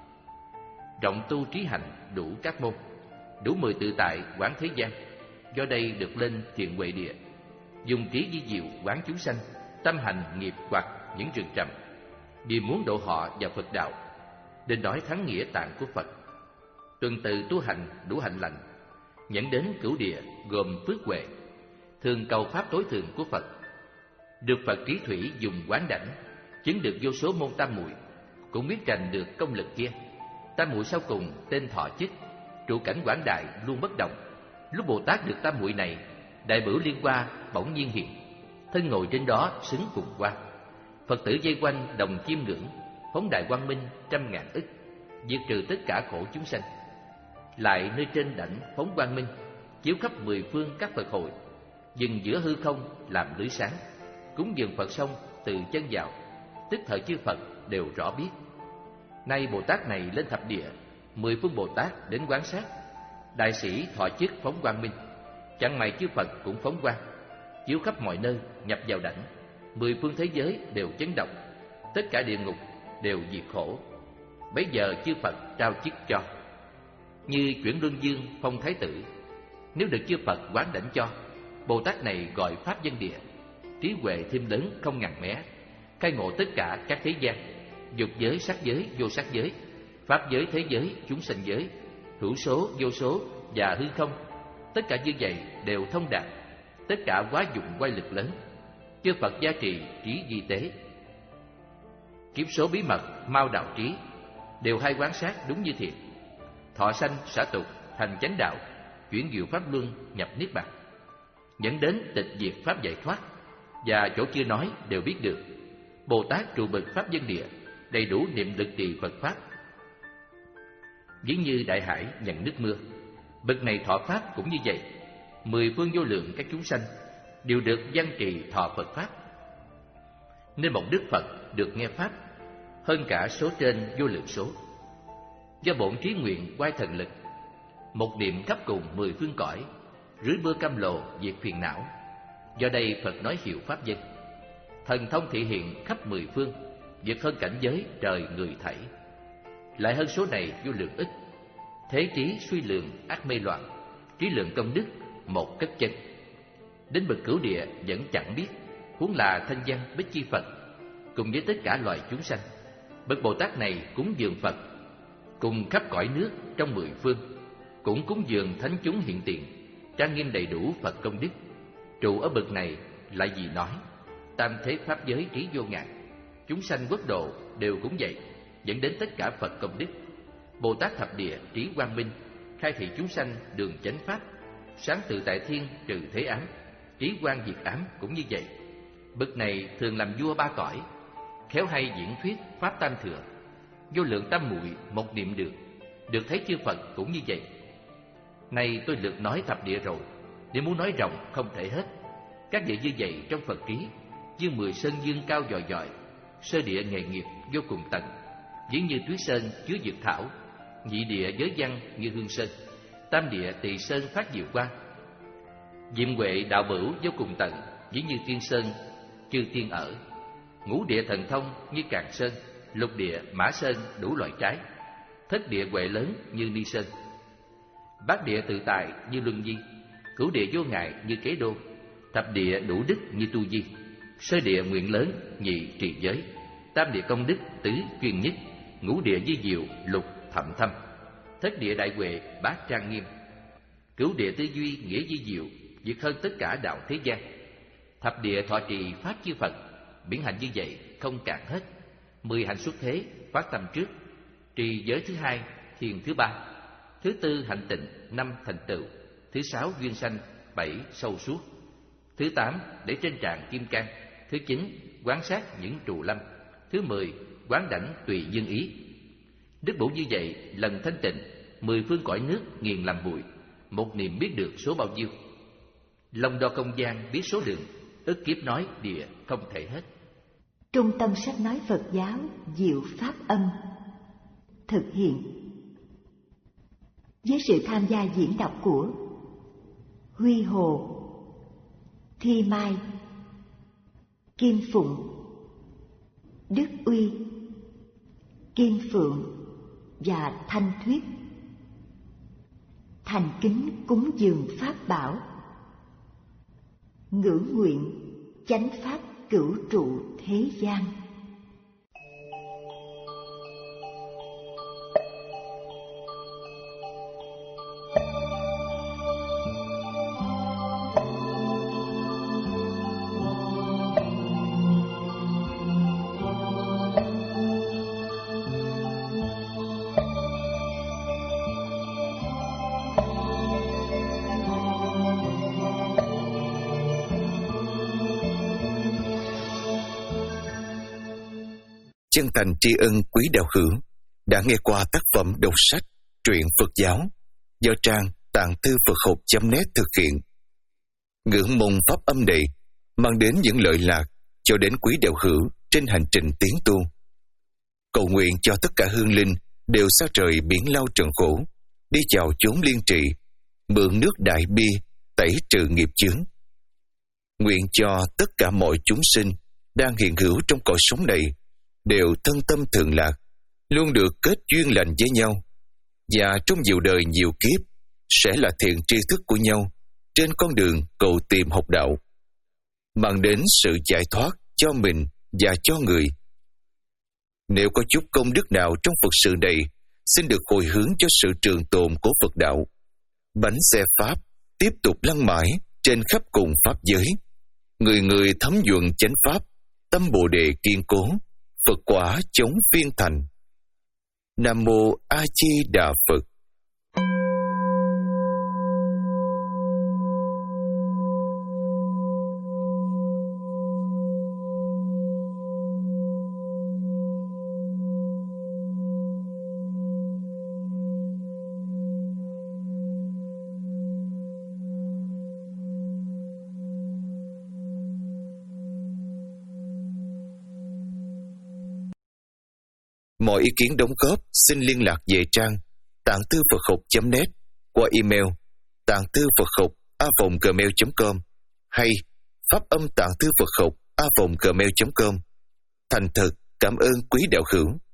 rộng tu trí hành đủ các môn, đủ mười tự tại quán thế gian. Do đây được lên thiện huệ địa, dùng trí di diệu quán chúng sanh, tâm hành nghiệp hoặc những rừng trầm, vì muốn độ họ vào Phật đạo. Nên nói thắng nghĩa tạng của Phật, tuần tự tu hành đủ hạnh lành, dẫn đến cửu địa gồm phước huệ, thường cầu pháp tối thượng của Phật. Được Phật trí thủy dùng quán đảnh, chứng được vô số môn tam muội, cũng biết rành được công lực kia. Tam muội sau cùng tên thọ chức, trụ cảnh quảng đại luôn bất động. Lúc Bồ Tát được tam muội này, đại bửu liên hoa bỗng nhiên hiện, thân ngồi trên đó xứng cùng hoa. Phật tử vây quanh đồng chiêm ngưỡng, phóng đại quang minh trăm ngàn ức. diệt trừ tất cả khổ chúng sanh. Lại nơi trên đảnh phóng quang minh, chiếu khắp mười phương các Phật hội, dừng giữa hư không làm lưới sáng. Cúng dường Phật xong từ chân vào, tức thời chư Phật đều rõ biết. Nay Bồ Tát này lên thập địa, mười phương Bồ Tát đến quán sát. Đại sĩ thọ chức phóng quang minh, chẳng mày chư Phật cũng phóng quang, chiếu khắp mọi nơi nhập vào đảnh. Mười phương thế giới đều chấn động, tất cả địa ngục đều diệt khổ. Bấy giờ chư Phật trao chức cho, như chuyển luân dương phong thái tử. Nếu được chư Phật quán đảnh cho, Bồ Tát này gọi pháp dân địa, trí huệ thêm lớn không ngàn mé, khai ngộ tất cả các thế gian, dục giới, sắc giới, vô sắc giới, pháp giới, thế giới, chúng sanh giới, hữu số, vô số và hư không. Tất cả như vậy đều thông đạt, tất cả hóa dụng quay lực lớn. Chư Phật gia trì trí di tế, kiếp số bí mật mau đạo trí, đều hay quán sát đúng như thiện. Thọ sanh xả tục thành chánh đạo, chuyển diệu pháp luân nhập niết bàn, dẫn đến tịch diệt pháp giải thoát. Và chỗ chưa nói đều biết được. Bồ Tát trụ bậc pháp dân địa, đầy đủ niệm lực trì Phật pháp, ví như đại hải nhận nước mưa. Bậc này thọ pháp cũng như vậy. Mười phương vô lượng các chúng sanh đều được văn trì thọ Phật pháp, nên một Đức Phật được nghe pháp hơn cả số trên vô lượng số. Do bổn trí nguyện quay thần lực, một niệm khắp cùng mười phương cõi, rưới mưa cam lồ diệt phiền não. Do đây Phật nói hiệu pháp dân, thần thông thị hiện khắp mười phương, vượt hơn cảnh giới trời người thảy. Lại hơn số này vô lượng ít, thế trí suy lượng ác mê loạn, trí lượng công đức một cất chân. Đến bậc cửu địa vẫn chẳng biết, huống là thanh văn bích chi Phật, cùng với tất cả loài chúng sanh. Bậc Bồ Tát này cúng dường Phật, cùng khắp cõi nước trong mười phương, cũng cúng dường thánh chúng hiện tiền, trang nghiêm đầy đủ Phật công đức. Trụ ở bậc này lại gì nói, tam thế pháp giới trí vô ngại, chúng sanh quốc độ đều cũng vậy, dẫn đến tất cả Phật công đức. Bồ Tát thập địa trí quang minh, khai thị chúng sanh đường chánh pháp, sáng tự tại thiên trừ thế ám, trí quang diệt ám cũng như vậy. Bậc này thường làm vua ba cõi, khéo hay diễn thuyết pháp tam thừa, vô lượng tam muội một niệm được, được thấy chư Phật cũng như vậy. Nay tôi lược nói thập địa rồi, nếu muốn nói rộng không thể hết. Các vị như vậy trong Phật trí, như mười sơn dương cao dòi dòi, sơ địa nghề nghiệp vô cùng tận, ví như tuyết sơn chứa dược thảo, nhị địa giới văn như hương sơn, tam địa tỳ sơn phát diệu quang, diệm huệ đạo bửu vô cùng tận, ví như tiên sơn chư tiên ở, ngũ địa thần thông như Càn Sơn, lục địa Mã Sơn đủ loại trái, thất địa huệ lớn như Ni Sơn, bát địa tự tại như Luân Di, cửu địa vô ngại như Kế Đô, thập địa đủ đức như Tu Di, sơ địa nguyện lớn nhị trì giới, tam địa công đức tứ chuyên nhất, ngũ địa di diệu lục thậm thâm, thất địa đại huệ bát trang nghiêm, cửu địa tư duy nghĩa di diệu vượt hơn tất cả đạo thế gian, thập địa thọ trì pháp chư Phật, biển hạnh như vậy không cạn hết. Mười hạnh xuất thế phát tâm trước, trì giới thứ hai, thiền thứ ba, thứ tư hạnh tịnh, năm thành tựu, thứ sáu duyên sanh, bảy sâu suốt, thứ tám để trên tràng kim cang, thứ chín quán sát những trụ lâm, thứ mười quán đảnh tùy dương ý. Đức bổ như vậy lần thanh tịnh, mười phương cõi nước nghiền làm bụi, một niệm biết được số bao nhiêu. Lòng đo không gian biết số lượng, ức kiếp nói địa không thể hết. Trung tâm sách nói Phật giáo Diệu Pháp Âm thực hiện với sự tham gia diễn đọc của Huy Hồ, Thi Mai, Kim Phụng, Đức Uy, Kim Phượng và Thanh Thuyết. Thành kính cúng dường pháp bảo, ngưỡng nguyện chánh pháp cửu trụ thế gian. Chân thành tri ân quý đạo hữu đã nghe qua tác phẩm đọc sách truyện Phật giáo do trang tạng thư Phật học chấm net thực hiện. Ngưỡng mong pháp âm này mang đến những lợi lạc cho đến quý đạo hữu trên hành trình tiến tu. Cầu nguyện cho tất cả hương linh đều xa trời biển lao trần khổ, đi chào chốn liên trị, mượn nước đại bi tẩy trừ nghiệp chướng. Nguyện cho tất cả mọi chúng sinh đang hiện hữu trong cõi sống này đều thân tâm thường lạc, luôn được kết duyên lành với nhau, và trong nhiều đời nhiều kiếp sẽ là thiện tri thức của nhau trên con đường cầu tìm học đạo, mang đến sự giải thoát cho mình và cho người. Nếu có chút công đức nào trong Phật sự này, xin được hồi hướng cho sự trường tồn của Phật đạo. Bánh xe Pháp tiếp tục lăn mãi trên khắp cùng Pháp giới. Người người thấm nhuận chánh Pháp, tâm Bồ Đề kiên cố, Phật quả chống phiên thành. Nam Mô A Di Đà Phật. Mọi ý kiến đóng góp xin liên lạc về trang tạng thư Phật học chấm net qua email tạng thư Phật học a vòng gmail chấm com hay pháp âm tạng thư Phật học a vòng gmail chấm com. Thành thật cảm ơn quý đạo hữu.